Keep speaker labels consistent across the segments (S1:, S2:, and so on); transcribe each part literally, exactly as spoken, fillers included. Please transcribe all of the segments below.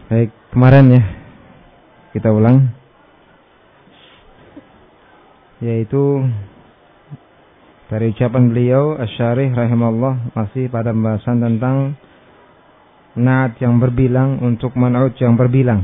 S1: Baik, kemarin ya kita ulang, yaitu dari ucapan beliau Asy-Syarih rahimahullah masih pada pembahasan tentang naat yang berbilang untuk man'ut yang berbilang.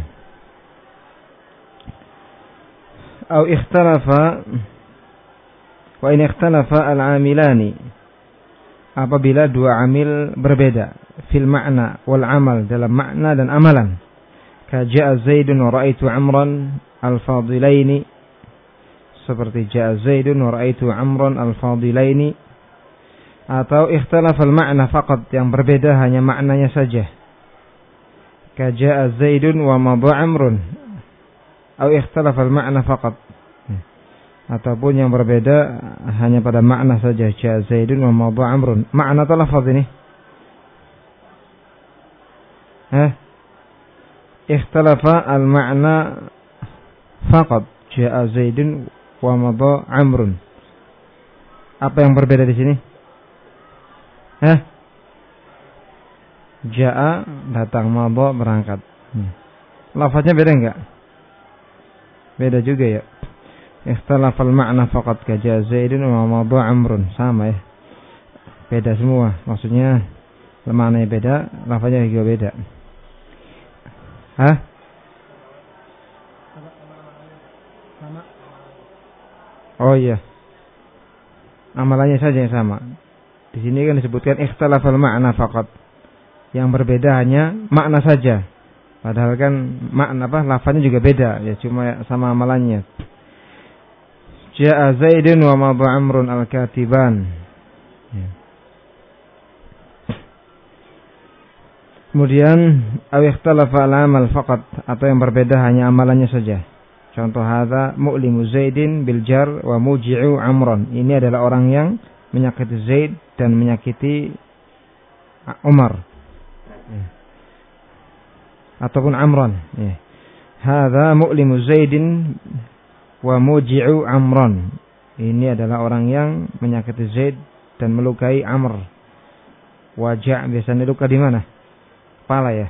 S1: Au ikhtalafa wa in ikhtalafa al-amilani, apabila dua amil berbeda fil ma'na wal amal, dalam makna dan amalan. Ka ja'a Zaidun wa ra'aitu Amran al-fadilaini, seperti ja'a Zaidun wa ra'aitu Amran al-fadilaini. Atau ikhtalafa al-ma'na faqat, yang berbeda hanya maknanya saja. Ka ja'a Zaidun wa madha Amrun. Atau ikhtalafa al-ma'na faqat, ataupun yang berbeda hanya pada makna saja. Ja'a Zaidun wa madha Amrun. Makna atau lafaz ini? Hah? Ikhtalafa al-ma'na faqat, ja'a Zaidun wa madha Amrun. Apa yang berbeda di sini? Hah? Ja'a datang, madha berangkat. Hmm. Lafaznya beda enggak? Beda juga ya. Ikhtalafa al-ma'na faqat, ka ja'a Zaidun wa madha Amrun. Sama ya. Beda semua. Maksudnya maknanya beda, lafaznya juga beda. Hah? Oh iya. Amalannya saja yang sama. Di sini kan disebutkan ikhtalafal ma'na faqat. Yang berbeda hanya makna saja. Padahal kan makna apa? Lafaznya juga beda, ya cuma sama amalannya. Ja'a Zaidun wa madha Amrun al-katiban. Ya. Kemudian aw ikhtalafa al-amal faqat, atau yang berbeda hanya amalannya saja. Contoh hadza mu'limu Zaidin bil jar wa muji'u Amran. Ini adalah orang yang menyakiti Zaid dan menyakiti Umar. Ya. Ataupun Amran. Ya. Hadza mu'limu Zaidin wa muji'u Amran. Ini adalah orang yang menyakiti Zaid dan melukai Amr. Wajah biasanya luka di mana? Kepala ya.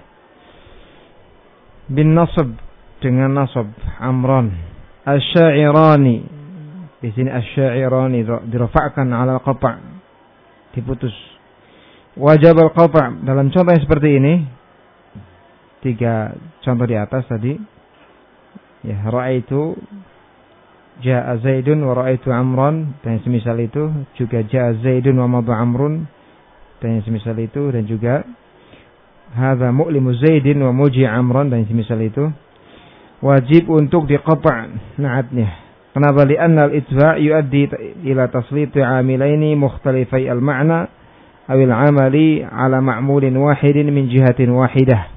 S1: Bin nasab, dengan nasab, Amran. Asy-Sya'irani, di sini Asy-Sya'irani dirafa'kan 'ala al-qata', diputus. Wajib al-qata', dalam contoh yang seperti ini, tiga contoh di atas tadi. Ya, ra'aitu ja'a Zaidun wa ra'aitu Amran, dan semisal itu, juga ja'a Zaidun wa madha Amrun, dan semisal itu, dan juga hadza mu'limu Zaidin wa muji Amran, dan semisal itu. Wajib untuk diqata' na'atnya. Kenapa? Li'anna al-itba' yuaddi ila tasliti 'amilaini mukhtalifai al-ma'na aw al-'amali 'ala ma'mulin wahidin min jihatin wahidah.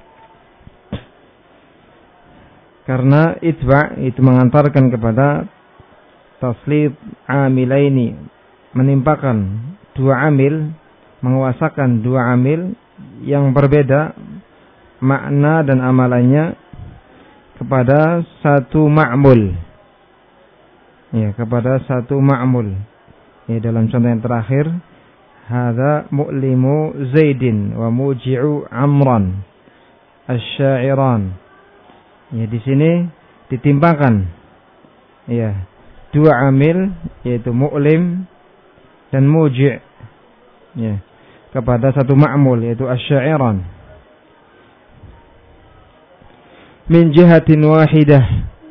S1: Karena itba' itu mengantarkan kepada taslit 'amilaini, menimpakan dua amil, menguasakan dua amil yang berbeda makna dan amalannya kepada satu ma'mul. Ya, kepada satu ma'mul. Ya, dalam contoh yang terakhir, hadza mu'limu Zaidin wa muji'u Amran asy-Sya'iran. Ya, di sini ditimpakan ya dua amil, yaitu mu'lim dan muji'. Ya, kepada satu ma'mul, yaitu asy-Sya'iran. Min jihatin wahidah,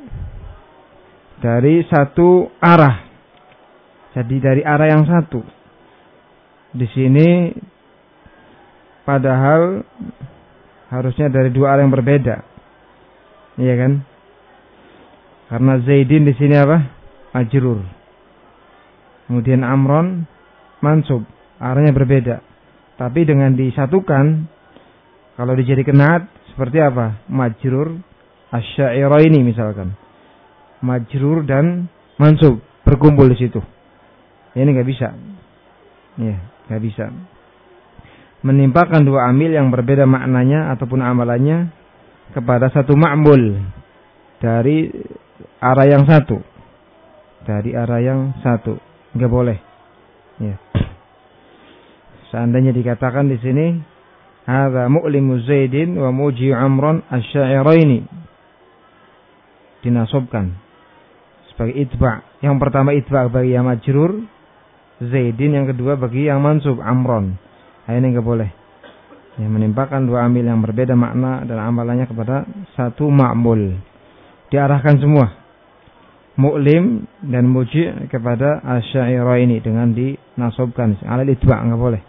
S1: dari satu arah. Jadi dari arah yang satu. Di sini padahal harusnya dari dua arah yang berbeda. Iya kan? Karena Zaidin di sini apa? Majrur. Kemudian Amron mansub, arahnya berbeda. Tapi dengan disatukan, kalau dijadikan naat seperti apa? Majrur asy-Sya'iraini misalkan. Majrur dan mansub berkumpul di situ. Ini enggak bisa. Ya, enggak bisa. Menimpakan dua amil yang berbeda maknanya ataupun amalannya kepada satu ma'mul dari arah yang satu. Dari arah yang satu. Enggak boleh. Ya. Seandainya dikatakan di sini hadza mu'limu Zaidin wa muji Amran asy-sya'iraini. Dinasabkan sebagai itba'. Yang pertama itba' bagi yang majrur Zaidin, yang kedua bagi yang mansub Amron. Nah, ini enggak boleh. Ya, menimpakan dua amil yang berbeda makna dan amalannya kepada satu ma'mul. Diarahkan semua mu'lim dan muji' kepada asy-sya'iraini dengan dinasabkan alal itba', enggak boleh.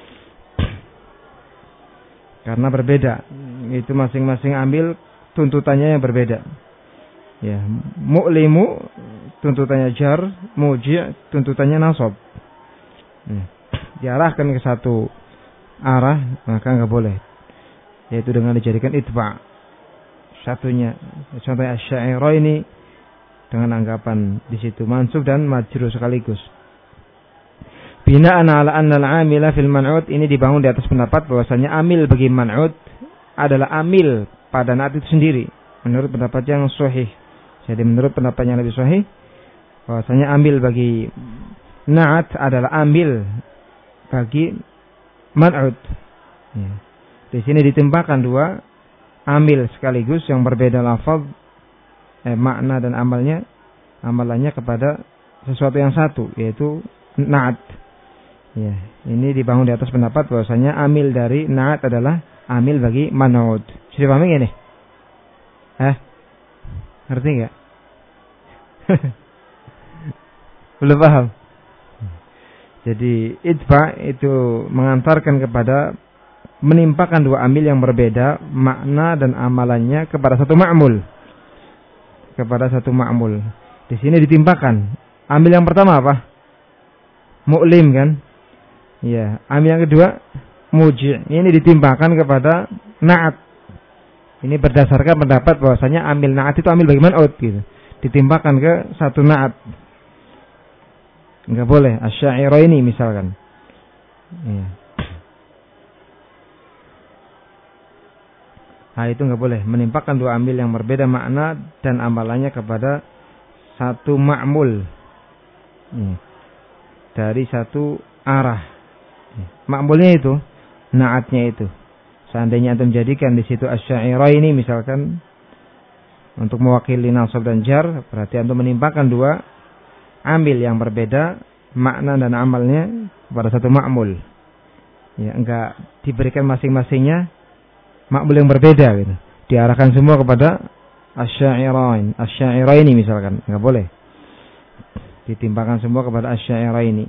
S1: Karena berbeda. Itu masing-masing amil tuntutannya yang berbeda. Ya, mu'limu tuntutannya jar, muji' tuntutannya nasab. Ya, diarahkan ke satu arah maka enggak boleh, yaitu dengan dijadikan itba'. Satunya contohnya asy-sya'iraini dengan anggapan di situ mansub dan majrur sekaligus. Bina'an ala anna al-'amila fil man'ut, ini dibangun di atas pendapat bahwasanya amil bagi man'ut adalah amil pada na'at itu sendiri, menurut pendapat yang sahih. Jadi menurut pendapat yang lebih sahih bahwasanya amil bagi na'at adalah amil bagi man'ut. Ya. Di sini ditimpakan dua amil sekaligus yang berbeda lafaz, eh, makna dan amalnya, amalannya kepada sesuatu yang satu, yaitu na'at. Ya, ini dibangun di atas pendapat bahwasanya amil dari na'at adalah amil bagi man'ut. Sudah paham ini? Hah? Ngerti enggak? Belum paham? Jadi itba' itu mengantarkan kepada menimpakan dua amil yang berbeda makna dan amalannya kepada satu ma'mul. Kepada satu ma'mul. Di sini ditimpakan. Amil yang pertama apa? Mu'lim kan? Ya, amil yang kedua muji'. Ini ditimpakan kepada na'at. Ini berdasarkan pendapat bahwasanya amil na'at itu amil bagi man'ut gitu. Ditimpakan ke satu na'at. Enggak boleh asy-sya'iraini misalkan. Ya. Nah, itu enggak boleh menimpakan dua amil yang berbeda makna dan amalannya kepada satu ma'mul. Ya. Dari satu arah. Ya. Ma'mulnya itu na'atnya itu. Seandainya antum jadikan di situ asy-sya'iraini misalkan untuk mewakili nasab dan jar, berarti antum menimpakan dua amil yang berbeda makna dan amalnya kepada satu ma'mul. Ya, enggak diberikan masing-masingnya ma'mul yang berbeda gitu. Diarahkan semua kepada asy-sya'irain, asy-sya'iraini misalkan, enggak boleh. Ditimpakan semua kepada asy-sya'iraini.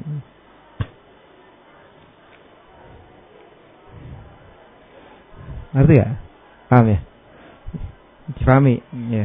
S1: Ngerti ya? Paham ya? Difahami? Ya.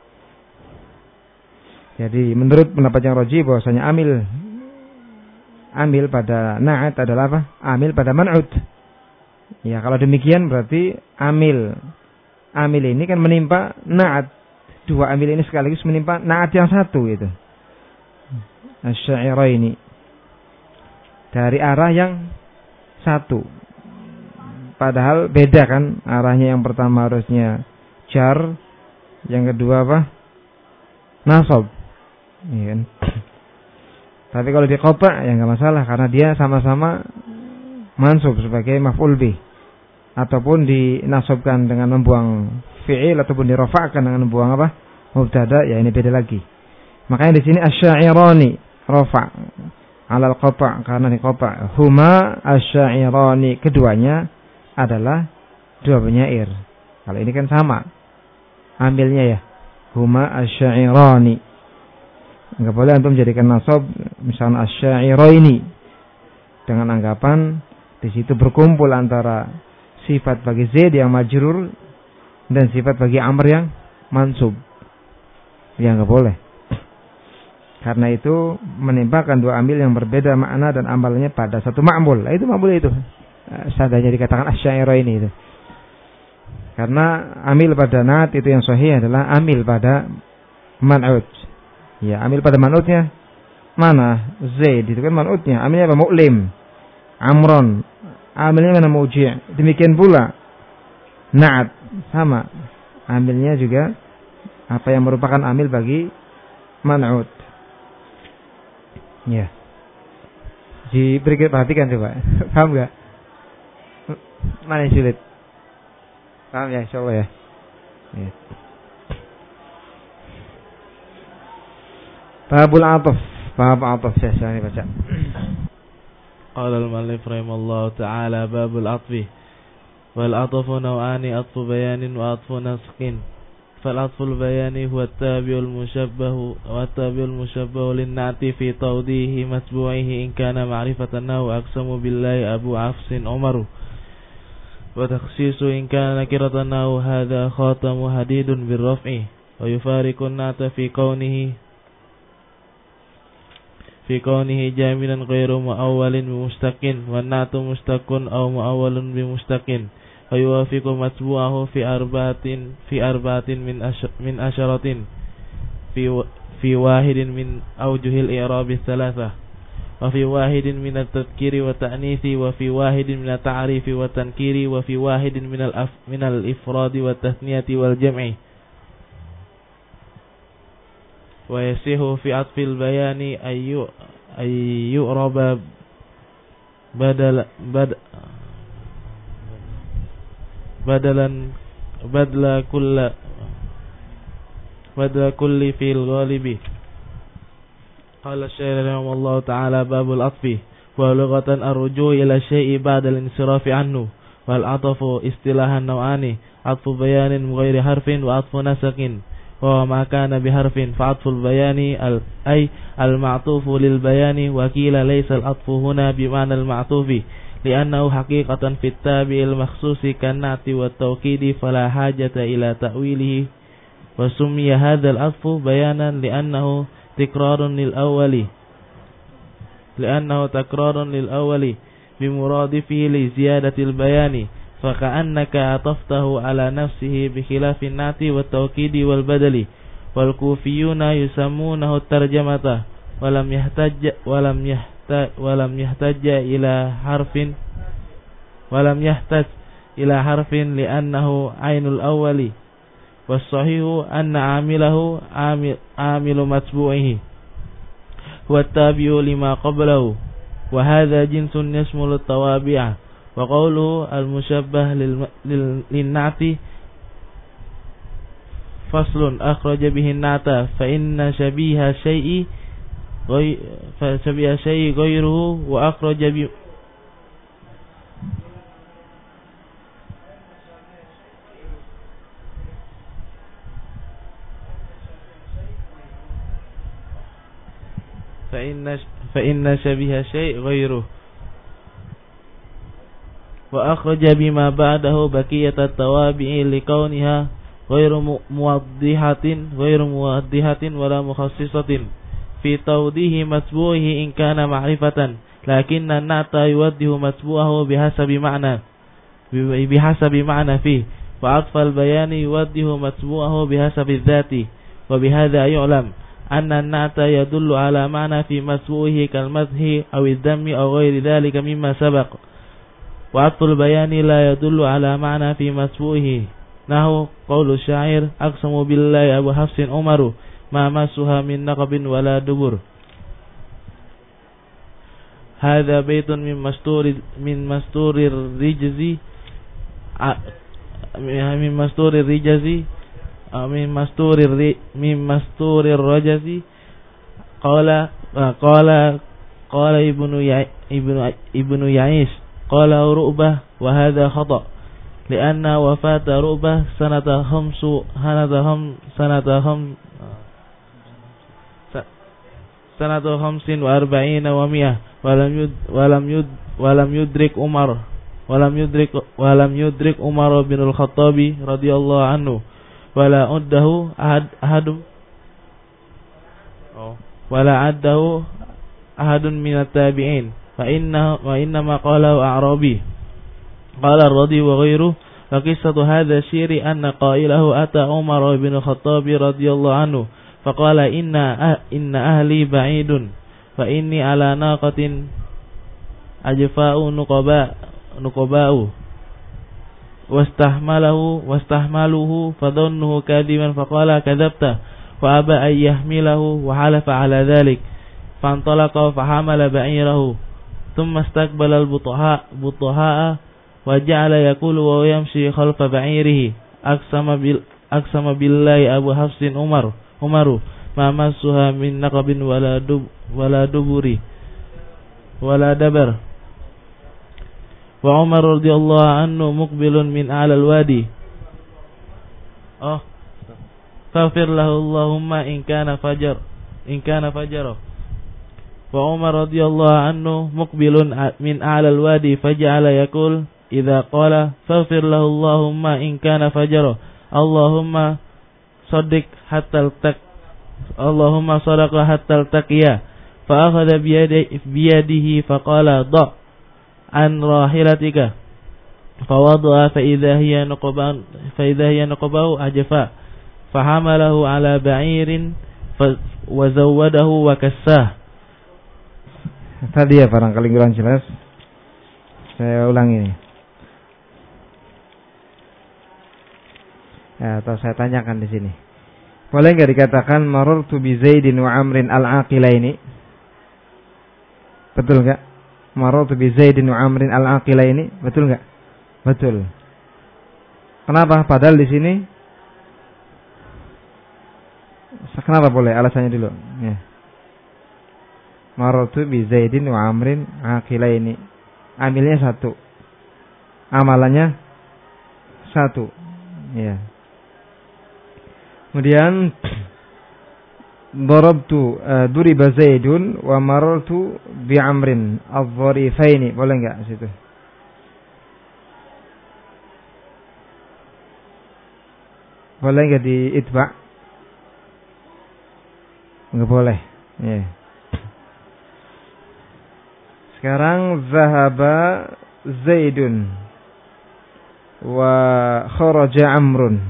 S1: Jadi menurut pendapat yang rajih bahwasanya amil amil pada na'at adalah apa? Amil pada man'ut. Ya, kalau demikian berarti amil amil ini kan menimpa na'at. Dua amil ini sekaligus menimpa na'at yang satu itu. Asy-sya'iraini. Dari arah yang satu. Padahal beda kan arahnya, yang pertama harusnya jar, yang kedua apa? Nasab. Ya kan? Tapi kalau di qata' ya enggak masalah karena dia sama-sama mansub sebagai maf'ul bih, ataupun dinasabkan dengan membuang fi'il ataupun dirafa'kan dengan membuang apa? Mubtada, ya ini beda lagi. Makanya di sini asy-sya'irani rafa' alal qata' karena di qata' huma asy-sya'irani, keduanya adalah dua penyair. Kalau ini kan sama ambilnya ya, huma asy-sya'irani. Enggak boleh antum jadikan nasab misalnya asy-sya'iraini dengan anggapan di situ berkumpul antara sifat bagi Zaid yang majrur dan sifat bagi Amr yang mansub. Ya enggak boleh. Karena itu menimpakan dua amil yang berbeda makna dan amalnya pada satu ma'mul. Itu ma'mul itu. Sadanya dikatakan asy-sya'iraini itu. Karena amil pada na'at itu yang sahih adalah amil pada man'ut. Ya, amil pada man'utnya mana? Zaid itu kan man'utnya. Amilnya apa? Mu'lim. Amron. Amilnya mana? Muji'. Demikian pula na'at sama. Amilnya juga apa yang merupakan amil bagi man'ut. Ya. Diberi perhatikan coba. Paham enggak? Mana yang sulit? Paham ya, insyaallah ya. Ya. Babul ataf, bab ataf saya ini baca.
S2: Qala al-muallif rahimallahu ta'ala babul atfi wal atfu naw'ani atfu bayanin wa atfu nasqin. Fal atful bayani huwa at-tabi'ul mushabbahu wa at-tabi'ul mushabbahu lin-na'ti fi tawdihi matbu'ihi in kana ma'rifatan nahu aqsamu billahi Abu Hafsin Umaru wa takhsisu in kana nakiratan nahu hadha khatamu hadidun bir-raf'i wa yufariqu an-na'ta fi qawnihi في كونه جاملا غير مؤول بمستق والنعت مستق أو مؤول بمستق ويوافق متبوعه في أربعة في أربعة من أش من عشرة في في واحد من أوجه الإعراب الثلاثة وفي واحد من التذكير والتأنيث وفي واحد من التعريف والتنكير وفي واحد من الأف من الإفراد والتثنية والجمع ويصح في عطف البيان أن يعرب بدل بدل بدلا بدل كل بدل كل في الغالب. قال الشاعر رحمه الله تعالى باب العطف ولغة الرجوع إلى الشيء بعد الانصراف عنه. والعطف اصطلاحا نوعان عطف بيان غير حرف وعطف نسق وما كان بحرف فعطف البيان أي المعطوف للبيان وكيل ليس العطف هنا بمعنى المعطوف لأنه حقيقة في التابع المخصوص كالنعت والتوكيد فلا حاجة إلى تأويله وسمي هذا العطف بيانا لأنه تكرار للأول لأنه تكرار للأول بمرادفه لزيادة البيان فكأنك عطفته على نفسه بخلاف النعت والتوكيد والبدل. والكوفيون يسمونه الترجمة ولم يحتج ولم يحتج ولم يحتج إلى حرف ولم يحتج إلى حرف لأنه عين الأول. والصحيح أن عامله عامل, عامل متبوعه هو التابع لما قبله وهذا جنس يشمل التوابع. وقوله المشبه للنعت فصل أخرج به النعت فإن شبيه شيء غير فشبيه شيء غيره وأخرج به فإن فإن شبيه شيء غيره وأخرج بما بعده بقية التوابع لكونها غير موضحة غير موضحة ولا مخصصة في توضيح متبوعه إن كان معرفة لكن النعت يوضح متبوعه بحسب معنى بحسب معنى فيه وعطف البيان يوضح متبوعه بحسب الذات. وبهذا يعلم أن النعت يدل على معنى في متبوعه كالمدح أو الذم أو غير ذلك مما سبق. وعطف البيان لا يدل على معنى في متبوعه نحو قول الشاعر أقسم بالله أبو حفص عمر ما مسها من نقب ولا دبر. هذا بيت من مستور من مستور الرجز من مستور الرجز من مستور من مستور الرجز قال قال قال ابن ابن ابن يعيش قال رؤبة وهذا خطأ لأن وفاة رؤبة سنة خمس سنة خم سنة خم سنة خمس وأربعين ومئة ولم يد ولم يد ولم يدرك عمر ولم يدرك ولم يدرك عمر بن الخطاب رضي الله عنه ولا عده أحد أحد ولا عده أحد من التابعين فإنه وإنما قاله أعرابي قال الرضي وغيره. فقصة هذا الشير أن قائله أتى عمر بن الخطاب رضي الله عنه فقال إن إن أهلي بعيد فإني على ناقة أجفاء نقباء نقباء واستحمله واستحمله فظنه كاذبا فقال كذبت وأبى أن يحمله وحلف على ذلك فانطلق فحمل بعيره ثم استقبل البطحاء بطحاء wa ja'ala yaqulu wa yamshi khalfa ba'irihi aqsama bil aqsama billahi Abu Hafsin Umar Umaru ma massuha min naqabin wala dub wala duburi wala dabar. Wa Umar radhiyallahu anhu muqbilun min a'la al-wadi. Oh, faghfir lahu Allahumma in kana fajar in kana fajara. Wa Umar radhiyallahu anhu muqbilun min a'la al-wadi faja'ala yaqul idza qala faghfir lahu Allahumma in kana fajara Allahumma saddiq hatta tak Allahumma sadaqa hatta taqiya fa akhadha bi yadihi bi yadihi fa qala da an rahilatika fa wada'a fa idza hiya nuqban fa idza hiya nuqbahu ajfa fa hamalahu ala ba'irin wa zawwadahu wa kassah.
S1: Tadi ya barangkali kurang jelas, saya ulangi. Ya, atau saya tanyakan di sini. Boleh enggak dikatakan marartu bi Zaidin wa Amrin al-Aqilaini? Betul enggak? Marartu bi Zaidin wa Amrin al-Aqilaini, betul enggak? Betul. Kenapa? Padahal di sini kenapa boleh? Alasannya dulu. Ya. Marartu bi Zaidin wa Amrin Aqilaini. Amilnya satu, amalannya satu. Ya. Kemudian darabtu uh, duriba Zaidun wa marartu bi Amrin adh-dharifaini. Boleh enggak situ? Boleh enggak di itba? Enggak boleh. Ya. Sekarang zahaba Zaidun wa kharaja Amrun.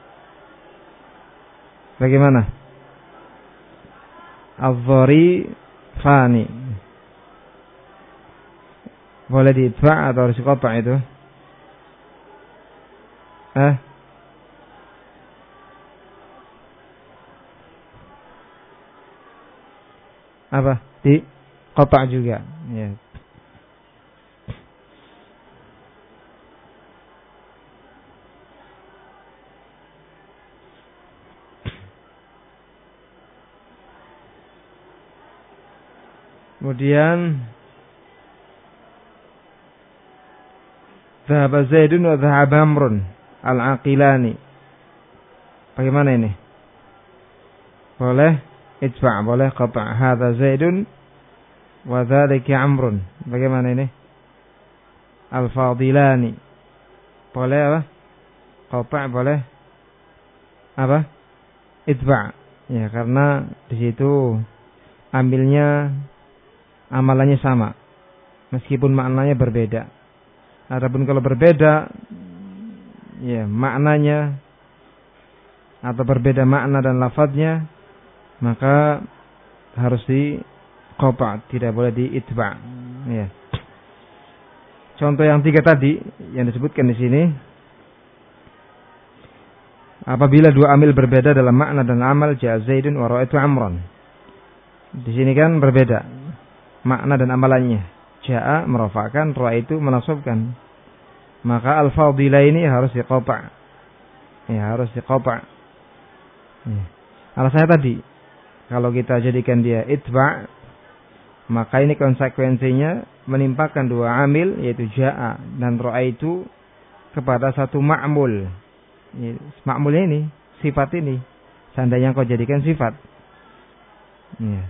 S1: Bagaimana? Adh-dharifani. Boleh diitba' atau harus diqata' itu? Eh? Apa? Di qata' juga. Ya. Kemudian dhahaba Zaidun wa dhahaba Amrun al-Aqilani. Bagaimana ini? Boleh itba', boleh qata'. Hadza Zaidun wa dzalika Amrun. Bagaimana ini? Al-Fadilani. Boleh apa? Qata', boleh apa? Itba'. Ya, karena di situ ambilnya amalannya sama, meskipun maknanya berbeda. Adapun kalau berbeda, ya maknanya atau berbeda makna dan lafadznya, maka harus di qata', tidak boleh di itba'. Ya. Contoh yang tiga tadi yang disebutkan di sini, apabila dua amil berbeda dalam makna dan amal, ja'a Zaidun wa ra'aitu Amran. Di sini kan berbeda makna dan amalannya. Ja'a merafa'kan, ra'aitu menasabkan. Maka al-fadila ini harus diqata'. Ya, harus diqata'. Ya. Alasannya tadi, kalau kita jadikan dia itba', maka ini konsekuensinya menimpakan dua amil, yaitu ja'a dan ra'aitu kepada satu ma'mul. Ya, ma'mulnya ini, sifat ini, seandainya kau jadikan sifat. Ya.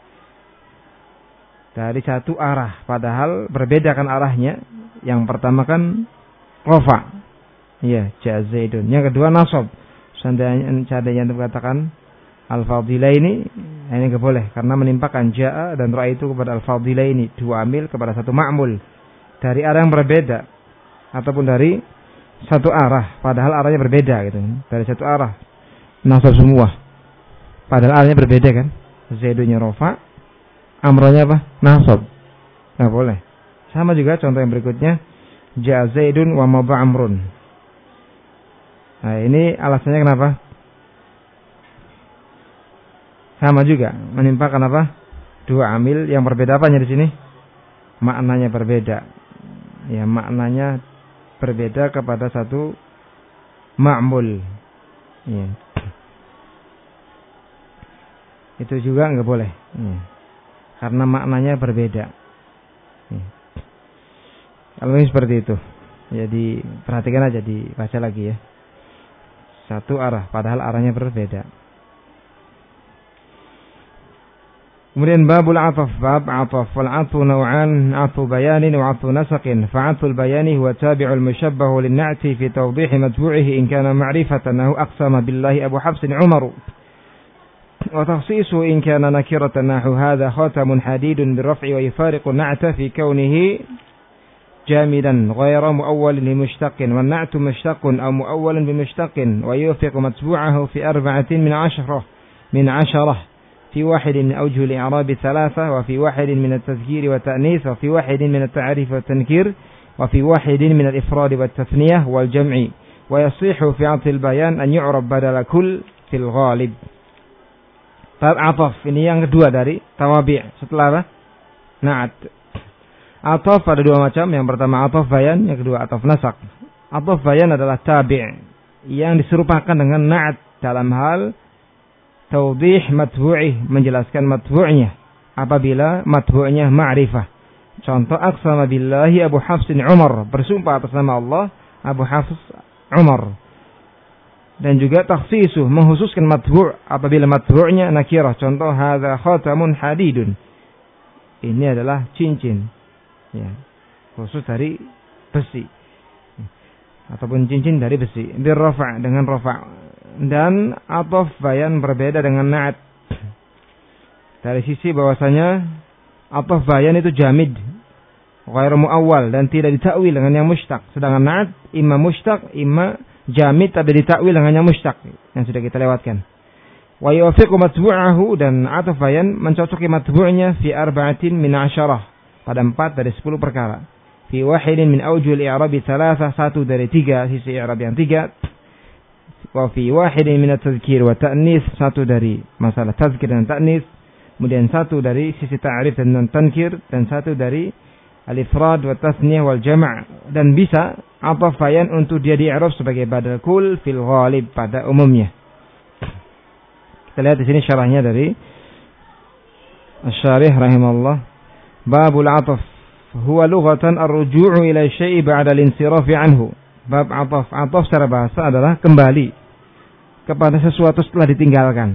S1: Dari satu arah, padahal berbeda kan arahnya. Yang pertama kan rafa, ya, ja'a Zaidun. Yang kedua nasab. Seandainya yang dikatakan al-fadila ini, ini enggak boleh karena menimpakan ja'a dan ra'aitu kepada al-fadila ini, dua amil kepada satu ma'mul dari arah yang berbeda ataupun dari satu arah, padahal arahnya berbeda gitu. Dari satu arah nasab semua, padahal arahnya berbeda kan. Zaidunnya rafa, amronya apa? Nasab. Nah, boleh. Sama juga contoh yang berikutnya, ja'a Zaidun wa madha Amrun. Nah, ini alasannya kenapa? Sama juga, menimpakan apa? Dua amil yang berbeda apanya di sini? Maknanya berbeda. Ya, maknanya berbeda kepada satu ma'mul. Ya. Itu juga enggak boleh. Ya. Karena maknanya berbeda. Ya. Kalau ini seperti itu. Jadi perhatikan aja, dibaca lagi ya. Satu arah, padahal arahnya berbeda. Kemudian babul ataf, bab ataf. Wal atfu naw'an, atfu bayanin wa atfu nasaqin. Fa'atfu al-bayani huwa tabi'ul mushabbahu lin-na'ti fi tawdihi matbu'ihi in kana ma'rifatan nahu aqsama billahi Abu Hafsin Umaru. Wa takhsisu in kana nakiratan nahu hadha khatamun hadidun birraf'i wa yufariqu na'ta fi kawnihi jamidan ghayra mu'awwalin li mushtaqin. Wan na'tu mushtaqun aw mu'awwalin bi mushtaqin wa yufiqu matbu'ahu fi arba'atin min 'ashrah min 'asharah. في واحد من أوجه الإعراب الثلاثة وفي واحد من التذكير والتأنيث وفي واحد من التعريف والتنكير وفي واحد من الإفراد والتثنية والجمع ويصيح في عطف البيان أن يعرب بدل كل في الغالب. Bab ataf ini yang kedua dari tawabi'. Setelah apa? Na'at. Ataf ada dua macam. Yang pertama ataf bayan, yang kedua ataf nasak. Ataf bayan adalah tabi' yang diserupakan dengan na'at dalam hal tawdih matbu'ih, menjelaskan matbu'nya apabila matbu'nya ma'rifah. Contoh, aqsama billahi Abu Hafsin Umar, bersumpah atas nama Allah Abu Hafs Umar. Dan juga takhsisuh, menghususkan matbu' apabila matbu'nya nakirah. Contoh, hadza khatamun hadidun, ini adalah cincin ya, khusus dari besi, ataupun cincin dari besi, birrafa' dengan rafa'. Dan ataf bayan berbeda dengan na'at dari sisi bahwasanya ataf bayan itu jamid, ghairu muawwal, dan tidak ditakwil dengan yang mushtaq. Sedangkan na'at imma mushtaq imma jamid, tapi ditakwil dengan yang mushtaq yang sudah kita lewatkan. Wa yufiqu matbu'ahu, dan ataf bayan mencocoki matbu'nya fi arba'atin min asyarah, pada empat dari sepuluh perkara. Fi wahidin min awjuhil i'rabi thalatha, satu dari tiga sisi i'rab yang tiga. Wa fi wahidin min at-tadhkir wa ta'nis, satu dari masalah tazkir dan ta'nis. Kemudian satu dari sisi ta'rif dan tankir, dan satu dari al-ifrad wa tasniyah wal jama'. Dan bisa ataf bayan untuk dia di-i'rab sebagai badal kul fil ghalib, pada umumnya. Kita lihat di sini syarahnya dari Asy-Syarih rahimahullah. Babul ataf huwa lughatan ar-ruju'u ila syai'i ba'da al-insirafi anhu. Bab ataf, ataf secara bahasa adalah kembali kepada sesuatu setelah ditinggalkan.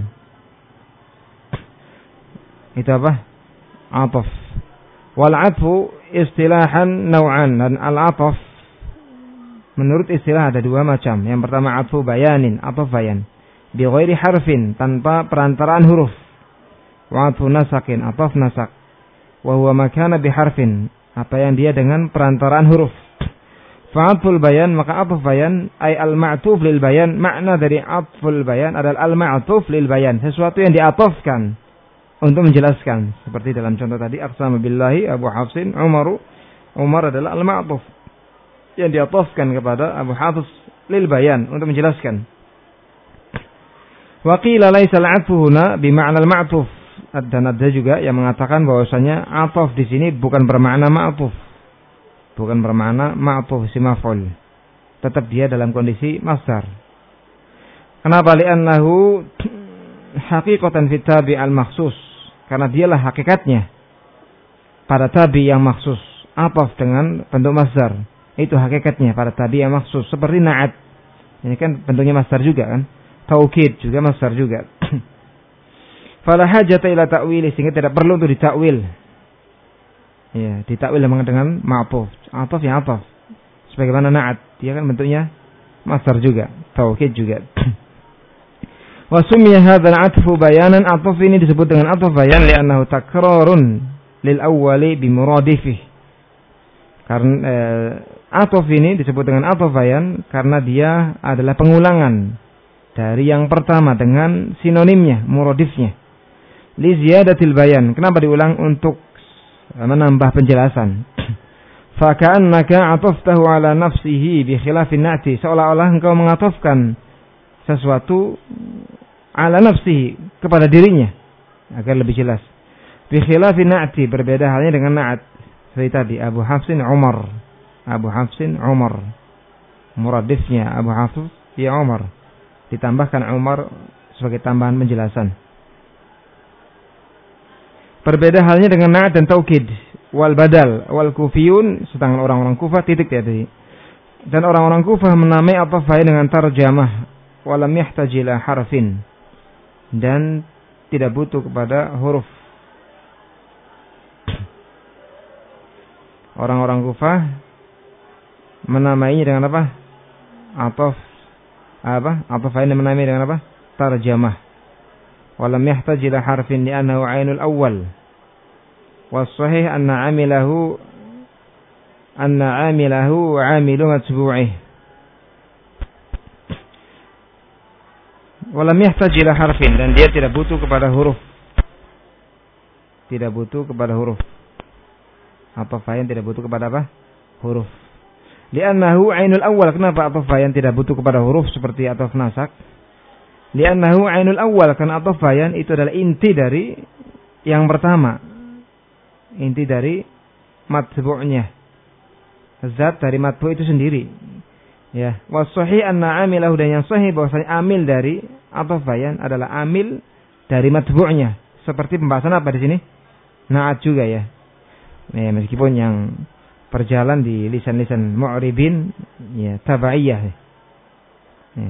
S1: Itu apa? Ataf. Wal atfu istilahan naw'an, dan al-ataf menurut istilah ada dua macam. Yang pertama atfu bayanin, ataf bayan, bi ghairi harfin, tanpa perantaraan huruf. Wa atfu nasakin, ataf nasak. Wa huwa ma kana bi harfin, apa yang dia dengan perantaraan huruf. Fa'atful bayan, maka ataf bayan ay al-ma'tuf lil bayan. Makna dari atful bayan adalah al-ma'tuf lil bayan, sesuatu yang diatofkan untuk menjelaskan. Seperti dalam contoh tadi, aqsama billahi Abu Hafsin Umaru. Umar adalah al-ma'tuf yang diatofkan kepada Abu Hafs lil bayan, untuk menjelaskan. Wa qila laisa al-'atfu huna bi ma'na al-ma'tuf. Dan ada juga yang mengatakan bahwasanya ataf di sini bukan bermakna ma'tuf, bukan bermakna ma'tuf si maf'ul, tetap dia dalam kondisi masdar. Kenapa? Li'annahu haqiqatan fi tabi' al-makhsus, karena dialah hakikatnya pada tabi yang makhsus. Ataf dengan bentuk masdar, itu hakikatnya pada tabi yang makhsus. Seperti na'at, ini kan bentuknya masdar juga kan. Taukid juga masdar juga. Fala hajata ila ta'wili, sehingga tidak perlu untuk ditakwil. Ya, ditakwil memang dengan ma'tuf. Ataf yang ataf. Sebagaimana na'at, dia kan bentuknya masdar juga, taukid juga. Wa summiya hadzal 'atfu bayanan, ataf ini disebut dengan ataf bayan li'annahu takrarun lil awwali bi muradifih. Karena eh, ataf ini disebut dengan ataf bayan karena dia adalah pengulangan dari yang pertama dengan sinonimnya, muradifnya. Li ziyadatil bayan. Kenapa diulang? Untuk menambah penjelasan. Fa ka'annaka 'ataftahu 'ala nafsihi bi khilafin na'ti, seolah-olah engkau mengatafkan sesuatu ala nafsihi, kepada dirinya, agar lebih jelas. Bi khilafin na'ti, berbeda halnya dengan na'at. Seperti tadi Abu Hafsin Umar, Abu Hafsin Umar. muradifnya Abu Hafs ya Umar, ditambahkan Umar sebagai tambahan penjelasan. Berbeda halnya dengan na'at dan taukid. Wal badal wal kufiyun, sedangkan orang-orang Kufah titik ya tadi. Dan orang-orang Kufah menamai athafain dengan tarjamah walam yahtaj ila harfin, dan tidak butuh kepada huruf. Orang-orang Kufah menamainya dengan apa? Athaf apa? Athafain menamai dengan apa? Tarjamah. Walam yahtaj ila harfin li'annahu 'ainul awwal. والصحيح أن عامله أن عامله عامل متبوعه ولم يحتاج إلى حرف, dan dia tidak butuh kepada huruf, tidak butuh kepada huruf atau fayan tidak butuh kepada apa? Huruf. Li'annahu ainul awal. Kenapa atau fayan tidak butuh kepada huruf seperti atau nasak? Li'annahu ainul awal, karena atau fayan itu adalah inti dari yang pertama, inti dari matbu'nya, zat dari matbu' itu sendiri. Ya, was-sahih anna amilahu, dan yang sahih bahwasanya amil dari atau bayan adalah amil dari matbu'nya. Seperti pembahasan apa di sini? Na'at juga ya. Ya, meskipun yang berjalan di lisan-lisan mu'ribin ya tabaiyah. Ya.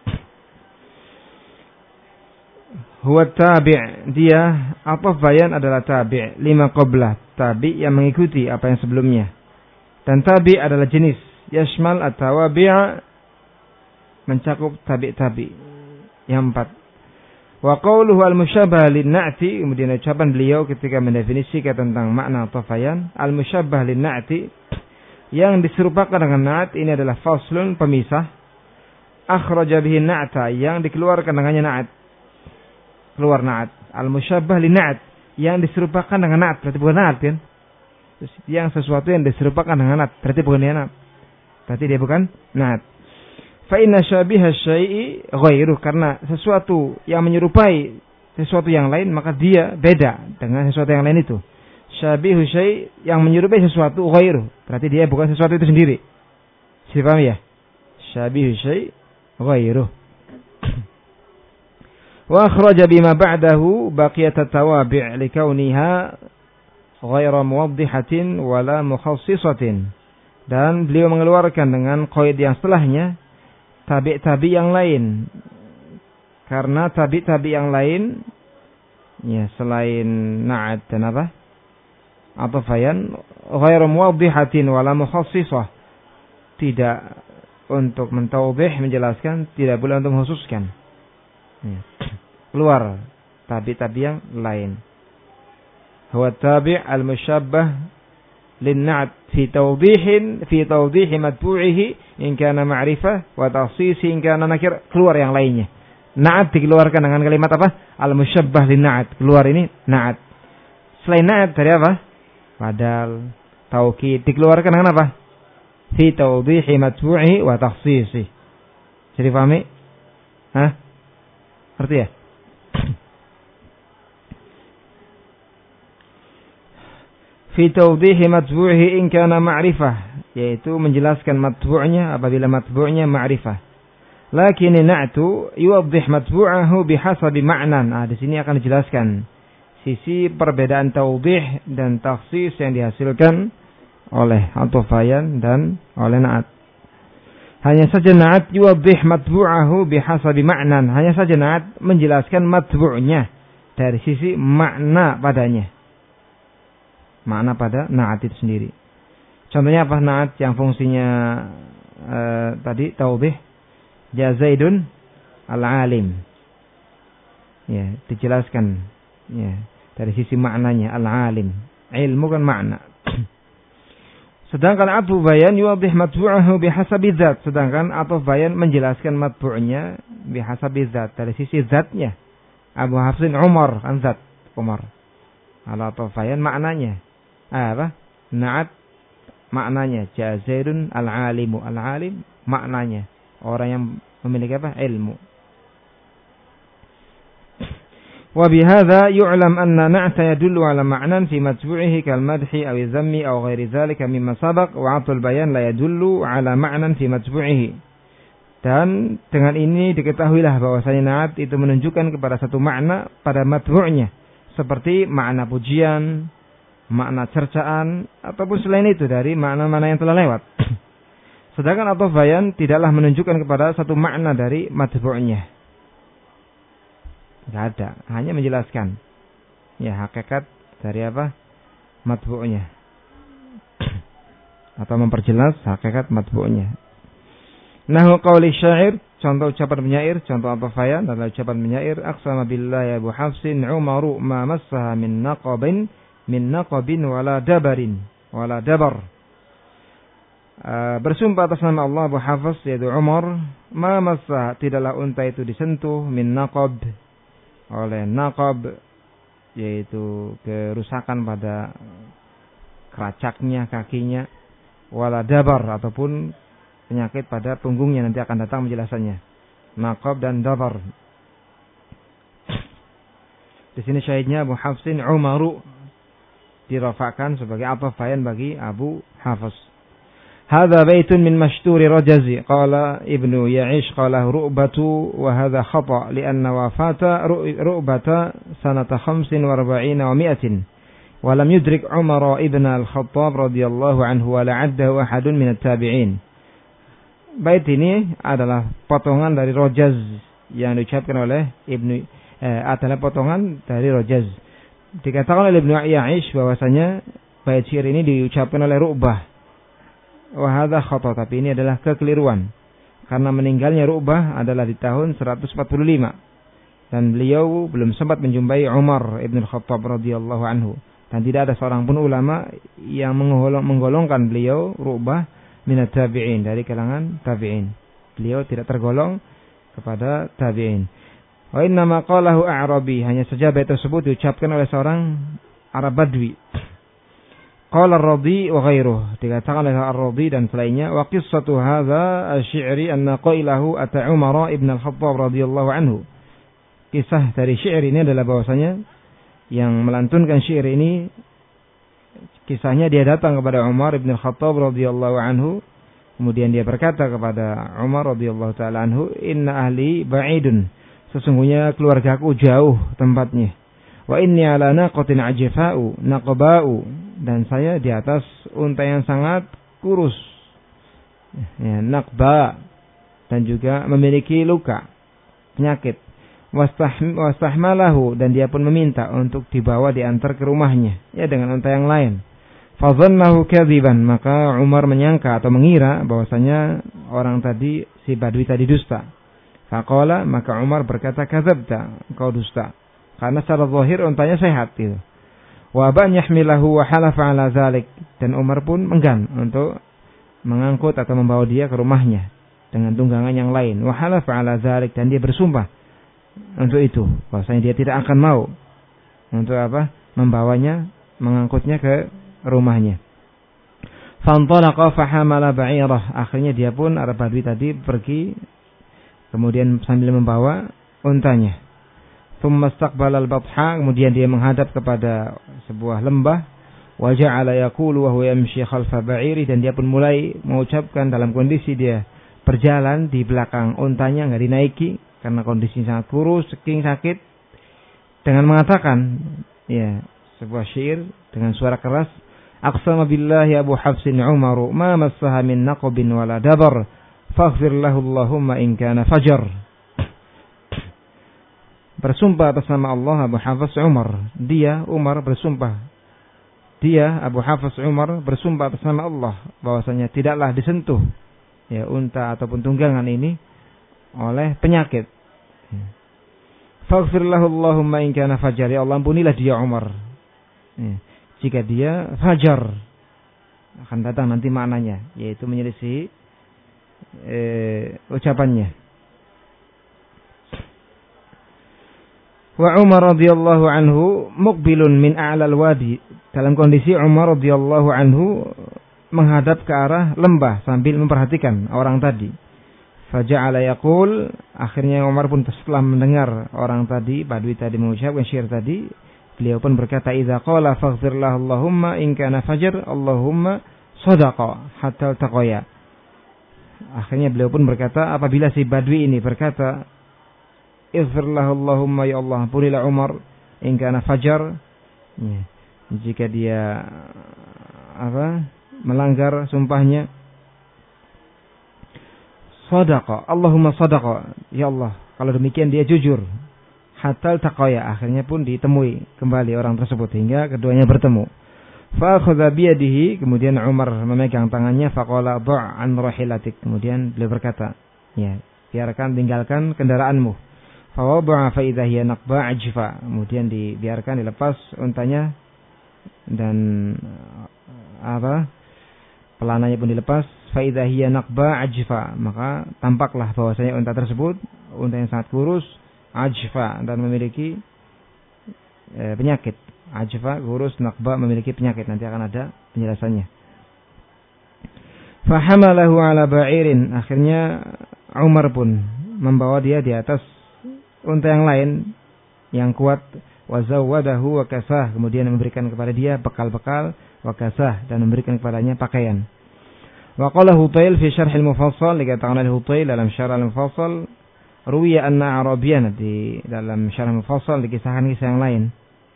S1: Huwa tabi', dia ataf bayan adalah tabi' lima qablah, tabi' yang mengikuti apa yang sebelumnya. Dan tabi' adalah jenis yashmal at-tawabi', mencakup tabi'-tabi' yang empat. Wa qawluhu al-musyabbah lin-na'ti, kemudian ucapan beliau ketika mendefinisikan tentang makna ataf bayan, al-musyabbah lin-na'ti, yang diserupakan dengan na'at, ini adalah faslun, pemisah. Akhraja bihi na'ta, yang dikeluarkan dengannya na'at, keluar na'at. Al-musyabbah li na'at, yang diserupakan dengan na'at, berarti bukan na'at kan? Yang sesuatu yang diserupakan dengan na'at, berarti bukan dia na'at, berarti dia bukan na'at. Fa inna syabiha syai'i ghairuh, karena sesuatu yang menyerupai sesuatu yang lain maka dia beda dengan sesuatu yang lain itu. Syabihu syai', yang menyerupai sesuatu, ghairuh, berarti dia bukan sesuatu itu sendiri. Siapa paham ya? Syabihu syai' ghairuh. Wa akhraja bima ba'dahu baqiyat at-tawabi' likauniha ghairu muwaddihatin wala mukhassisatin, dan beliau mengeluarkan dengan qaid yang setelahnya tabi'-tabi yang lain, karena tabi'-tabi yang lain ya selain na'at dan apa? Atau fayan ghairu muwaddihatin wala mukhassisah, tidak untuk mentawdih, menjelaskan, tidak boleh untuk mengkhususkan. Ya. Keluar tabi-tabi yang lain. Huwa tabi' al-musyabbah lin-na'at fi tawdihin fi tawdih matbu'ihi in kana ma'rifah wa takhsisi in kana nakir. Keluar yang lainnya. Na'at dikeluarkan dengan kalimat apa? Al-musyabbah lin-na'at. Keluar ini na'at. Selain na'at dari apa? Badal, taukid, dikeluarkan dengan apa? Fi tawdih matbu'ihi wa takhsisi. Jadi pahami? Hah? Arti ya? Fi tawdihi matbu'ihi in kana ma'rifah, yaitu menjelaskan matbu'nya apabila matbu'nya ma'rifah. Lakin na'tu yuwaddih matbu'ahu bihasabi ma'nan. Nah, di sini akan dijelaskan sisi perbedaan tawdih dan takhsis yang dihasilkan oleh athafayan dan oleh na'at. Hanya saja na'at yuwaddih matbu'ahu bihasabi ma'nan. Hanya saja na'at menjelaskan matbu'nya dari sisi makna padanya. Makna pada na'at itu sendiri. Contohnya apa na'at yang fungsinya uh, tadi tawdih? Ja Zaidun al-alim. Ya, dijelaskan ya dari sisi maknanya al-alim. Ilmu kan makna. Sedangkan atfu bayan yuwaddih matbu'ahu bihasabi dzat. Sedangkan atfu bayan menjelaskan matbu'nya bihasabi dzat, dari sisi zatnya. Abu Hafsin Umar, kan zat Umar. Kalau atfu bayan maknanya. Apa? Na'at maknanya. Ja Zaidun al-alimu. Al-alim maknanya. Orang yang memiliki apa? Ilmu. Wa bihadza yu'lam anna na'ta yadullu 'ala ma'nan fi matbu'ihi kal madhi aw dhammi aw ghairi dzalika mimma sabaq wa 'atul bayan la yadullu 'ala ma'nan fi matbu'ihi. Dan dengan ini diketahuilah bahwasanya na'at itu menunjukkan kepada satu makna pada matbu'nya, seperti makna pujian, makna cercaan ataupun selain itu dari makna-makna yang telah lewat. Sedangkan atau bayan tidaklah menunjukkan kepada satu makna dari matbu'nya. Tidak ada, hanya menjelaskan ya hakikat dari apa matbu'nya atau memperjelas hakikat matbu'nya. Nahu qauli syair, contoh ucapan penyair, contoh apa bayan adalah ucapan penyair, aqsama billahi Abu Hafsin Umaru ma massaha min naqabin min naqabin wala dabarin wala dabar. Uh, bersumpah atas nama Allah Abu Hafs yaitu Umar, ma massaha, tidaklah unta itu disentuh min naqab, oleh naqab yaitu kerusakan pada keracaknya kakinya, wala dabar ataupun penyakit pada punggungnya, nanti akan datang penjelasannya. Naqab dan dabar. Di sini syahidnya Abu Hafsin Umaru dirafakan sebagai ataf bayan bagi Abu Hafs. Hadza baitun min mashturi Rajazi qala Ibnu Ya'ish qala ru'batu wa hadza khata lianna wafata ru'bata sanata khamsin wa arba'ina wa mi'atin wa lam yudrik Umar ibn al-Khattab radhiyallahu anhu wa la'addahu ahadun min at-tabi'in. Bait ini adalah potongan dari Rajaz yang diucapkan oleh Ibnu eh, adalah potongan dari Rajaz. Dikatakan oleh Ibnu Ya'ish bahwasanya bait syair ini diucapkan oleh Ru'bah. Wa hadza khata, tapi ini adalah kekeliruan. Karena meninggalnya Ru'bah adalah di tahun seratus empat puluh lima dan beliau belum sempat menjumpai Umar ibn al-Khattab radhiyallahu anhu, dan tidak ada seorang pun ulama yang menggolongkan beliau Ru'bah minat tabi'in, dari kalangan tabi'in. Beliau tidak tergolong kepada tabi'in. Wa inna ma qalahu a'rabi, hanya saja bait tersebut diucapkan oleh seorang Arab Badui. Qala ar-Radi wa ghairuh, dikatakan oleh ar-Radi dan selainnya. Wa qissatu hadza asy-syi'ri anna qailahu ata Umar ibn al-Khattab radhiyallahu anhu. Kisah dari syair ini adalah bahwasanya yang melantunkan syair ini, kisahnya dia datang kepada Umar ibn al-Khattab radhiyallahu anhu, kemudian dia berkata kepada Umar radhiyallahu taala anhu, inna ahli ba'idun, sesungguhnya keluargaku jauh tempatnya. Wa inni ala naqatin ajfa'u naqba'u, dan saya di atas unta yang sangat kurus, ya, naqba, dan juga memiliki luka, penyakit. Wastahmalahu, dan dia pun meminta untuk dibawa diantar ke rumahnya, ya, dengan unta yang lain. Fadhannahu kadziban, maka Umar menyangka atau mengira bahwasanya orang tadi, si Badui tadi dusta. Faqala, maka Umar berkata, kadzabta, engkau dusta, karena secara zahir untanya sehat itu. Wa ban yahmilahu wa halafa ala zalik, dan Umar pun enggan untuk mengangkut atau membawa dia ke rumahnya dengan tunggangan yang lain. Wa halafa ala zalik, dan dia bersumpah untuk itu, bahwasanya dia tidak akan mau untuk apa? Membawanya, mengangkutnya ke rumahnya. Fantalaqa fahamala ba'irah, akhirnya dia pun Arab Badui tadi pergi kemudian sambil membawa untanya. Tsumma istaqbala al-batha, kemudian dia menghadap kepada sebuah lembah. Wa ja'ala yaqulu wa huwa yamshi khalfa ba'iri, dan dia pun mulai mengucapkan dalam kondisi dia berjalan di belakang untanya, enggak dinaiki karena kondisi sangat kurus, saking sakit, dengan mengatakan, ya, sebuah syair dengan suara keras, aqsama billahi Abu Hafsin Umaru ma massaha min naqbin wala dabar faghfir lahu Allahumma in kana fajar. Bersumpah atas nama Allah Abu Hafs Umar. Dia Umar bersumpah. Dia Abu Hafs Umar bersumpah atas nama Allah bahwasanya tidaklah disentuh, ya, unta ataupun tunggangan ini oleh penyakit. Faghfir lahu Allahumma in kana fajar. Ya Allah, ampunilah dia Umar, ya, jika dia fajar. Akan datang nanti maknanya, yaitu menyelisih eh, ucapannya. Wa Umar radhiyallahu anhu muqbilun min a'lal wadi, dalam kondisi Umar radhiyallahu anhu menghadap ke arah lembah sambil memperhatikan orang tadi. Faja'ala yaqul, akhirnya Umar pun setelah mendengar orang tadi, Badui tadi mengucapkan syair tadi, beliau pun berkata, "Idza qala faghfir lahu Allahumma in kana fajr, Allahumma sadaqa hatta taqaya." Akhirnya beliau pun berkata, apabila si Badui ini berkata, "Ighfir lahu Allahumma, ya Allah, ampunilah Umar in kana fajar." Ya, jika dia apa? melanggar sumpahnya, sadaqa, Allahumma sadaqa, ya Allah, kalau demikian dia jujur. Hatta taqaya, akhirnya pun ditemui kembali orang tersebut hingga keduanya bertemu. Fa akhadha bi yadihi, kemudian Umar memegang tangannya, faqala dha' an rahilatik, kemudian beliau berkata, ya, biarkan, tinggalkan kendaraanmu. Fa wada'a fa idza hiya naqba ajfa, kemudian dibiarkan, dilepas untanya dan apa? pelananya pun dilepas. Fa idza hiya naqba ajfa, maka tampaklah bahwasanya unta tersebut unta yang sangat kurus, ajfa, dan memiliki e, penyakit. Ajfa, kurus, naqba, memiliki penyakit. Nanti akan ada penjelasannya. Fahamalahu ala ba'irin, akhirnya Umar pun membawa dia di atas unta yang lain yang kuat. Wa zawwadahu wa kasah, kemudian memberikan kepada dia bekal-bekal, wa kasah, dan memberikan kepadanya pakaian. Wa qala Hutail fi syarh al-mufassal, dikatakan oleh Hutail dalam syarh al-mufassal, ruwiya anna Arabiyan, di dalam syarh al-mufassal dikisahkan kisah yang lain.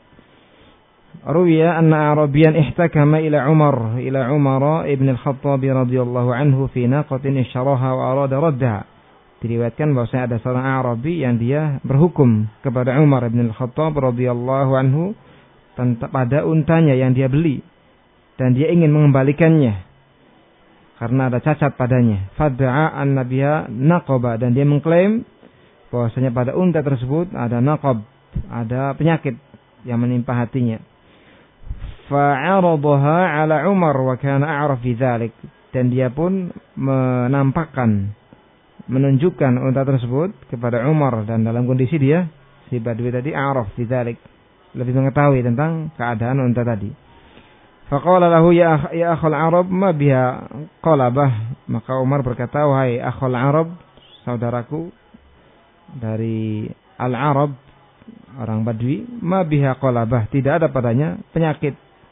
S1: Ruwiya anna Arabiyan ihtakama ila Umar ila Umar ibn al-Khattab radhiyallahu anhu fi naqatin ishtaraha wa arada raddaha. Diriwayatkan bahwasanya ada seorang Arabi yang dia berhukum kepada Umar ibn al-Khattab radhiyallahu anhu pada untanya yang dia beli dan dia ingin mengembalikannya karena ada cacat padanya. Fad'a an-nabiyya naqaba, dan dia mengklaim bahwasanya pada unta tersebut ada naqab, ada penyakit yang menimpa hatinya. Fa'aradaha ala Umar wa kana a'raf bi dzalik, dan dia pun menampakkan, menunjukkan unta tersebut kepada Umar, dan dalam kondisi dia si Badui tadi a'raf bi dzalik, lebih mengetahui tentang keadaan unta tadi. Faqala lahu ya ya akhul Arab ma biha qalabah, maka Umar berkata, wahai akhul Arab, saudaraku dari Al-Arab, orang Badui, ma biha qalabah, tidak ada padanya penyakit.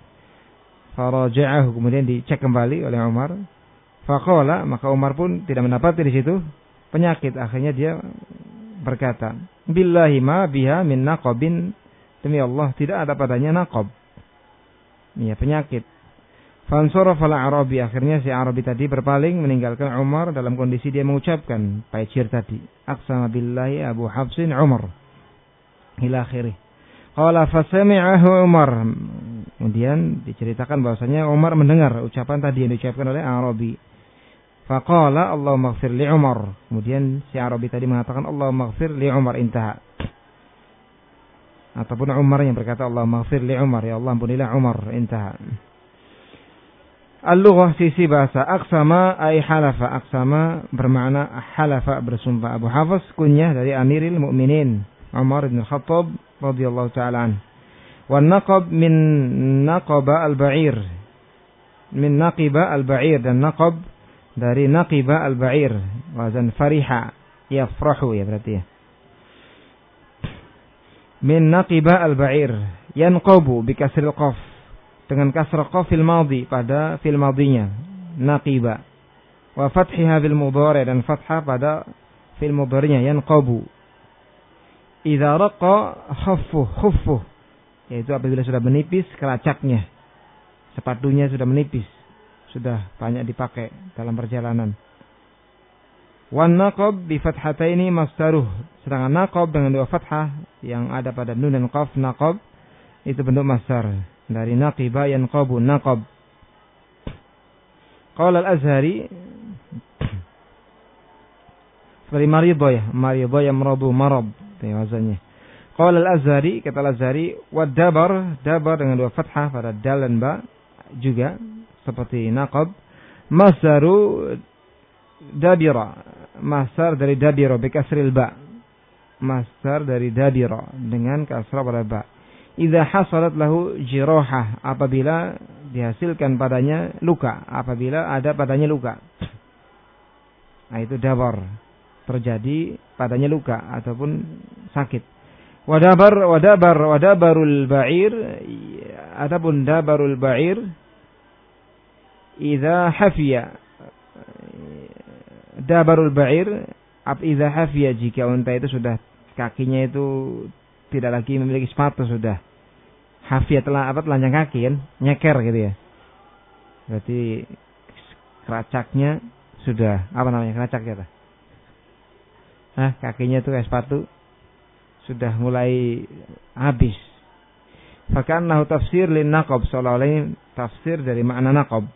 S1: Faraja'ahu, kemudian dicek kembali oleh Umar. Faqala, maka Umar pun tidak mendapati di situ penyakit. Akhirnya dia berkata, billahi ma biha min naqabin, demi Allah tidak ada padanya naqab, ya, penyakit. Fansarafa al-Arabi, akhirnya si Arabi tadi berpaling meninggalkan Umar dalam kondisi dia mengucapkan paicir tadi, aqsama billahi Abu Hafsin Umar ila akhirih. Qala fasami'ahu Umar, kemudian diceritakan bahwasanya Umar mendengar ucapan tadi yang diucapkan oleh Arabi. Faqala Allahumma ighfir li Umar, kemudian si Arabi tadi mengatakan Allahumma ighfir li Umar, intaha. Ataupun Umar yang berkata Allahumma ighfir li Umar, ya Allah ampunilah Umar, intaha. Al-lughah, sisi bahasa, aqsama ay halafa, aqsama bermakna halafa, bersumpah. Abu Hafiz kunyah dari Amiril Mukminin Umar bin Khattab radhiyallahu ta'ala an. Wan naqab min naqaba al-ba'ir, min naqiba al-ba'ir, dan naqab dari naqiba al-ba'ir, wazan fariha, yafrahu, ya berarti ya. Min naqiba al-ba'ir, yanqabu bi kasril qaf, dengan kasrah qaf fil madhi, pada fil madhinya naqiba, wa fathiha bil mudhari, dan fathah pada fil mudharinya yanqabu. Idza raqa khaffu khuffu, yaitu apabila sudah menipis kelacaknya, sepatunya sudah menipis, sudah banyak dipakai dalam perjalanan. Wan naqab bi fathataini masdaruh, sedangkan naqab dengan dua fathah yang ada pada nun dan qaf, naqab itu bentuk masdar dari naqiba yanqabu, naqab. Qala al-Azhari, seperti marido, ya, marido yang meradu, marad wazannya. Qala al-Azhari, kata al-Azhari, wa dabar, dabar dengan dua fathah pada dal dan ba juga seperti naqab. Masdaru dabira, masdar dari dabira bi kasril ba, masdar dari dabira dengan kasrah pada ba. Idza hasalat lahu jirahah, apabila dihasilkan padanya luka, apabila ada padanya luka. Nah, itu dabar. terjadi padanya luka ataupun sakit. Wadabar wadabar wadabarul ba'ir, adapun dabarul ba'ir idza hafiya, dabarul ba'ir idza hafiya, jika unta itu sudah kakinya itu tidak lagi memiliki sepatu, sudah hafiya, telah apa, telanjang kaki kan, nyeker gitu ya. Berarti keracaknya sudah apa namanya, keracaknya apa? Hah, kakinya itu kayak sepatu sudah mulai habis. Fakannahu tafsir lin naqab, seolah-olah tafsir dari makna naqab.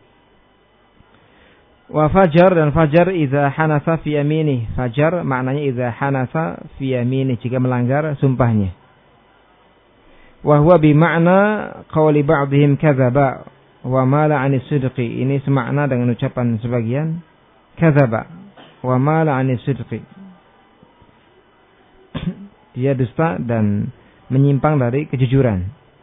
S1: Wa fajar, dan fajar idza hanasa fi yamini, fajar maknanya idza hanasa fi yamini, jika melanggar sumpahnya. Wa huwa bi makna qawli ba'dihim kadzaba wa mala 'anis sidqi, ini semakna dengan ucapan sebagian kadzaba wa mala 'anis sidqi, dia dusta dan menyimpang dari kejujuran.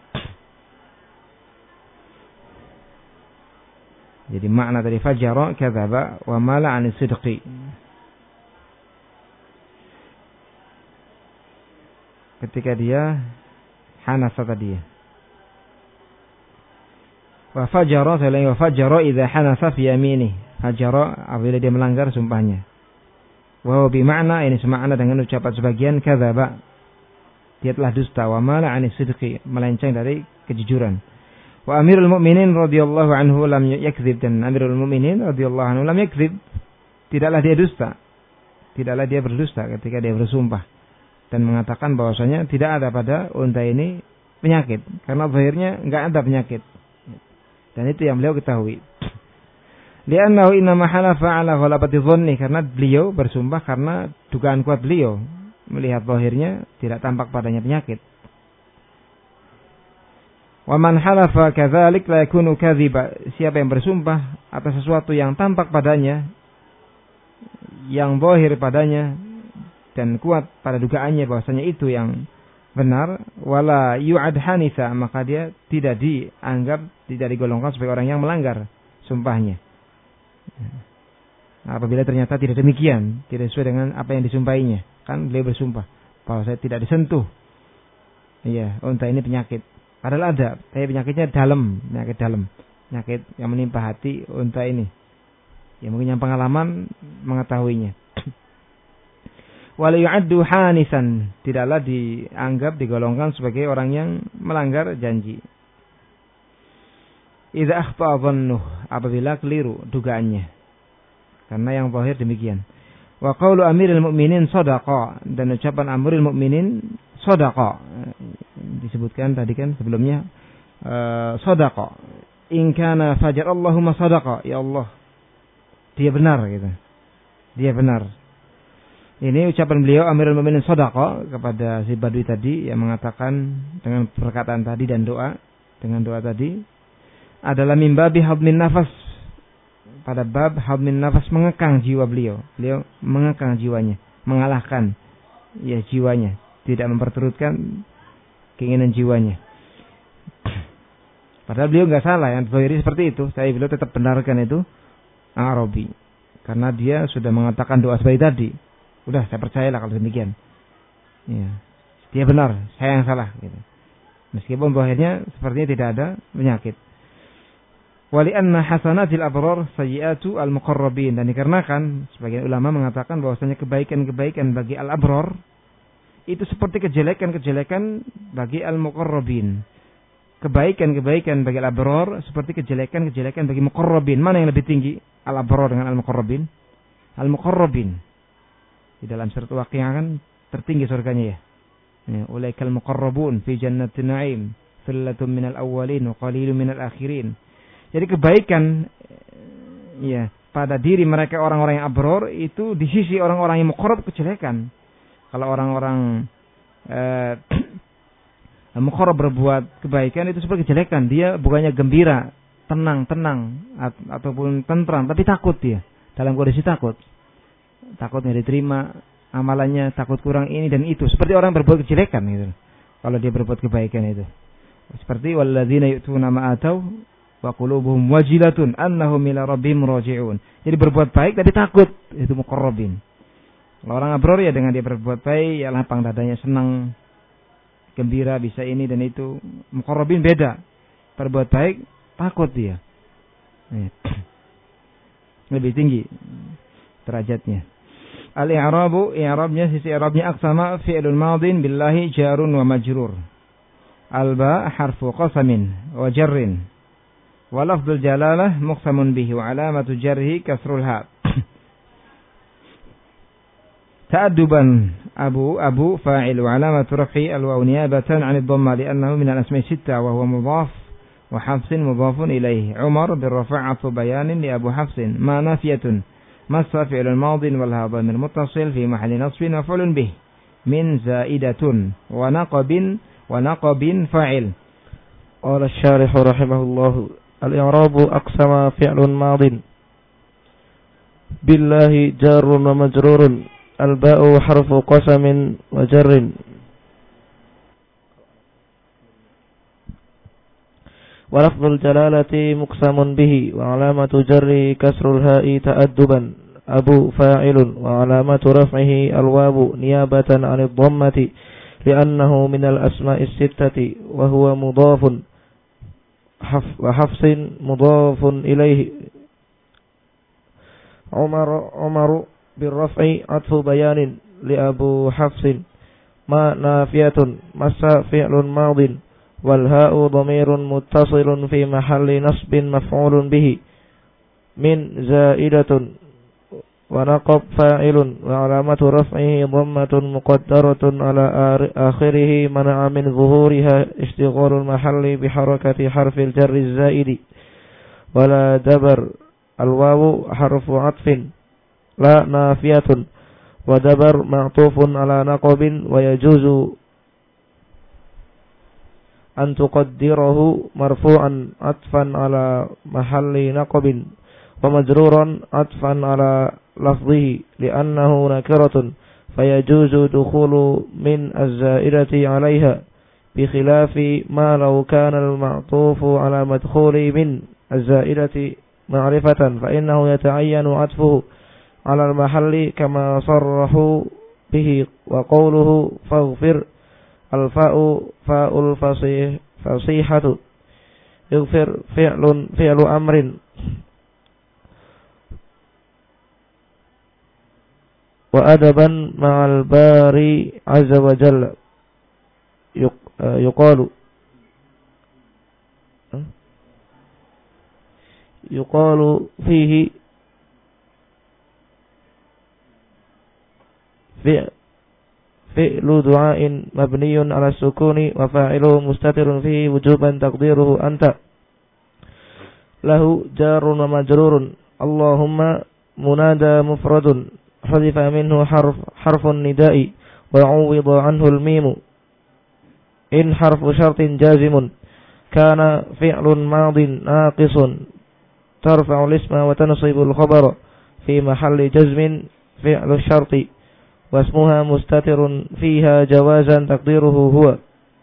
S1: Jadi makna dari fajara kadzaba wa mala 'anis sidqi. Ketika dia hanasa tadi. Wa fajara, selain wa fajara idza hanasa fi yamini. Fajara apabila dia melanggar sumpahnya. Wa bi makna, ini semakna dengan ucapan sebagian kadzaba, dia telah dusta, wa mala 'anis sidqi, melenceng dari kejujuran. Wa Amirul Mukminin radhiyallahu anhu lam yakdzib, dan Amirul Mukminin radhiyallahu anhu lam yakdzib, tidaklah dia dusta, tidaklah dia berdusta ketika dia bersumpah dan mengatakan bahwasanya tidak ada pada unta ini penyakit, karena zahirnya enggak ada penyakit. Dan itu yang beliau ketahui. Li'annahu innama halafa 'ala ghalabati dhanni, karena beliau bersumpah karena dugaan kuat beliau melihat zahirnya tidak tampak padanya penyakit. Wa man halafa kadzalik la yakunu kadziba, siapa yang bersumpah atas sesuatu yang tampak padanya, yang zahir padanya dan kuat pada dugaannya bahwasanya itu yang benar, wala yu'ad hanisa, maka dia tidak dianggap, tidak digolongkan sebagai orang yang melanggar sumpahnya. Apabila ternyata tidak demikian, tidak sesuai dengan apa yang disumpahinya, kan beliau bersumpah bahwa saya tidak disentuh, iya, unta ini penyakit, padahal ada, tapi penyakitnya dalam, penyakit dalam, penyakit yang menimpa hati unta ini, ya mungkin yang pengalaman mengetahuinya. Wala yu'addu hanisan, tidaklah dianggap, digolongkan sebagai orang yang melanggar janji. Idza akhta'a dhannuh, apabila keliru dugaannya, karena yang zahir demikian. Wa qaulu Amirul Mukminin shadaqa, dan ucapan Amirul Mukminin shadaqa, disebutkan tadi kan sebelumnya uh, shadaqa. In kana fajar Allahumma shadaqa, ya Allah, dia benar gitu. Dia benar. Ini ucapan beliau Amirul Mukminin shadaqa kepada si Badui tadi yang mengatakan dengan perkataan tadi dan doa, dengan doa tadi adalah mimbabi hadmin nafas, pada bab hadmin nafas, mengekang jiwa beliau. Beliau mengekang jiwanya, mengalahkan ya jiwanya, tidak memperturutkan keinginan jiwanya. Padahal beliau enggak salah, yang zahiri seperti itu, saya beliau tetap benarkan itu Arabi, karena dia sudah mengatakan doa seperti tadi. Udah, saya percayalah kalau demikian. Ya, dia benar, saya yang salah gitu. Meskipun zahirnya sepertinya tidak ada penyakit. Wali anna hasanatil abrar sayyiatu al-muqarrabin, dan dikarenakan sebagian ulama mengatakan bahwasanya kebaikan-kebaikan bagi al-abrar itu seperti kejelekan-kejelekan bagi al-muqarrabin. Kebaikan-kebaikan bagi al-abrar seperti kejelekan-kejelekan bagi muqarrabin. Mana yang lebih tinggi, al-abrar dengan al-muqarrabin? Al-muqarrabin. Di dalam surat Waqiah kan tertinggi surganya ya. Ya, ulaikal muqarrabun fi jannatin na'im, thullatun minal awwalin wa qalilun minal akhirin. Jadi kebaikan ya pada diri mereka orang-orang yang abror itu di sisi orang-orang yang muqarrab kejelekan. Kalau orang-orang eh, muqarrab berbuat kebaikan itu seperti kejelekan, dia bukannya gembira, tenang, tenang at- ataupun tentram, tapi takut dia, dalam kondisi takut. Takut nggak diterima amalannya, takut kurang ini dan itu. Seperti orang berbuat kejelekan gitu. Kalau dia berbuat kebaikan itu. Seperti walladzina yu'tuna ma atau wa qulubuhum wajilatun annahum ila rabbihim raji'un. Jadi berbuat baik tapi takut, itu muqarrabin. Kalau orang abror ya dengan dia berbuat baik, ya lapang dadanya, senang, gembira, bisa ini dan itu. Muqarrabin beda. Berbuat baik, takut dia. Lebih tinggi derajatnya. Al-i'rabu, i'rabnya, sisi i'rabnya aqsama fi'lun madin billahi jarun wa majrur. Al-ba harfu qasamin wa jarrin. Wa lafdul jalalah muqsamun bihi wa alamatu jarhi kasrul ha. Ta'adduban abu abu fa'il wa alamatu raf'i al-waw niyabatan 'an ad-dhamma li'annahu min al-asma'i sittah wa huwa mudhaf wa hafsin mudhafun ilayhi. Umar birrafa' 'atfu bayanin li Abu Hafsin ma nafiyatun massa fi'lun madin wal ha dhamir muttasil fi mahalli nasbin maf'ulun bih min zaidatun wa naqabin wa naqabin fa'il.
S2: Qala asy-syarih rahimahullah al-i'rabu aqsama fi'lun madin billahi jarrun wa majrurun. Al-ba'u harfu qasamin wa jarrin. Wa lafdhul jalalati muqsamun bihi wa alamatu jarri kasrul ha'i ta'adduban. Abu fa'ilun wa alamatu raf'ihi al-wawu niyabatan 'anid dhammati li'annahu minal asma'is sittati wa huwa mudhafun wa hafsin mudhafun ilayhi. Umar Umaru birraf'i atfu bayanin li Abu Hafsin ma nafiyatun massa fi'lun madin wal ha'u dhamirun muttasilun fi mahalli nasbin maf'ulun bihi min zaidatun wa naqab fa'ilun wa alamatu raf'ihi dhammatun muqaddaratun ala akhirih mana'a min zuhuriha ishtighalul mahalli bi harakati harfil jarri zaidi wala dabar. Al-wawu harfu 'atfin la nafiyatun wa dabar ma'tufun ala naqabin wa yajuzu an tuqaddirahu marfu'an atfan ala mahalli naqabin wa majruran atfan ala lafdhihi li'annahu nakiratun fayajuzu dukhulu min az-za'idati 'alayha bi khilafi ma law kana al-ma'tufu ala madkhuli min az-za'idati ma'rifatan fa innahu yata'ayyanu atfuhu ala al-mahalli kama sarrahu bihi wa qawluhu faghfir al-fa'u fa'ul fasih fasihatu yughfir fi'lun fi'lu amrin wa adaban ma'al bari azza wa jalla yuqalu yuqalu fihi fi'lu du'ain mabniyun ala sukuni wa fa'iluhu mustatirun fihi wujuban taqdiruhu anta lahu jarun wa majrurun. Allahumma munada mufradun hudifa minhu harf harfun nida'i wa 'uwida anhu al-mim in harfu syartin jazimun kana fi'lun madin naqisun tarfa'u al-isma wa tansibu al-khabara fi mahalli jazmin fi'lu syarti wasmuha mustatirun fiha jawazan taqdiruhu huwa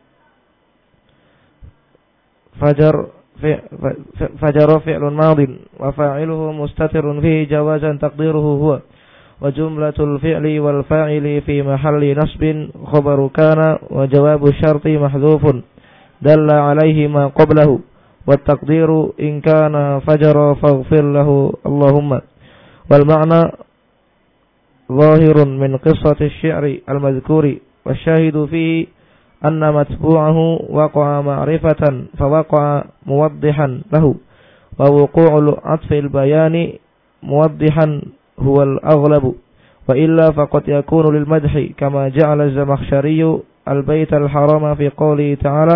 S2: fajar fajar fi'lun madin wa fa'iluhu mustatirun fihi jawazan taqdiruhu huwa wa jumlatul fi'li wal fa'ili fi mahalli nasbin khabaru kana wa jawabu syarti mahdhufun dalla alaihi ma qablahu wat taqdiru in kana fajara faghfir lahu Allahumma wal ma'na ظاهر من قصة الشعر المذكور والشاهد فيه أن متبوعه وقع معرفة فوقع موضحا له ووقوع عطف البيان موضحا هو الأغلب وإلا فقد يكون للمدح كما جعل الزمخشري البيت الحرام في قوله تعالى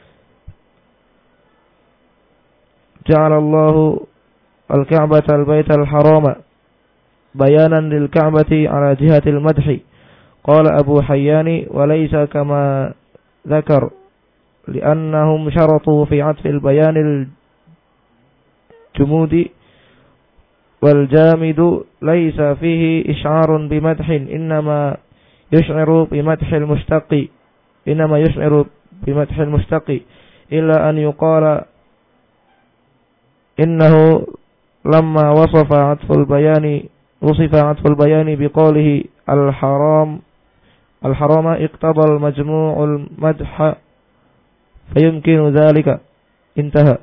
S2: جعل الله الكعبة البيت الحرام بيانا للكعبة على جهة المدح. قال أبو حيان وليس كما ذكر لأنهم شرطوا في عطف البيان الجمود والجامد ليس فيه إشعار بمدح إنما يشعر بمدح المشتق إنما يشعر بمدح المشتق إلا أن يقال إنه لما وصف عطف البيان وصف عطف البيان بقوله
S3: al-haram al-harama iqtada al-majmu'ul madha fayumkinu dhalika intaha.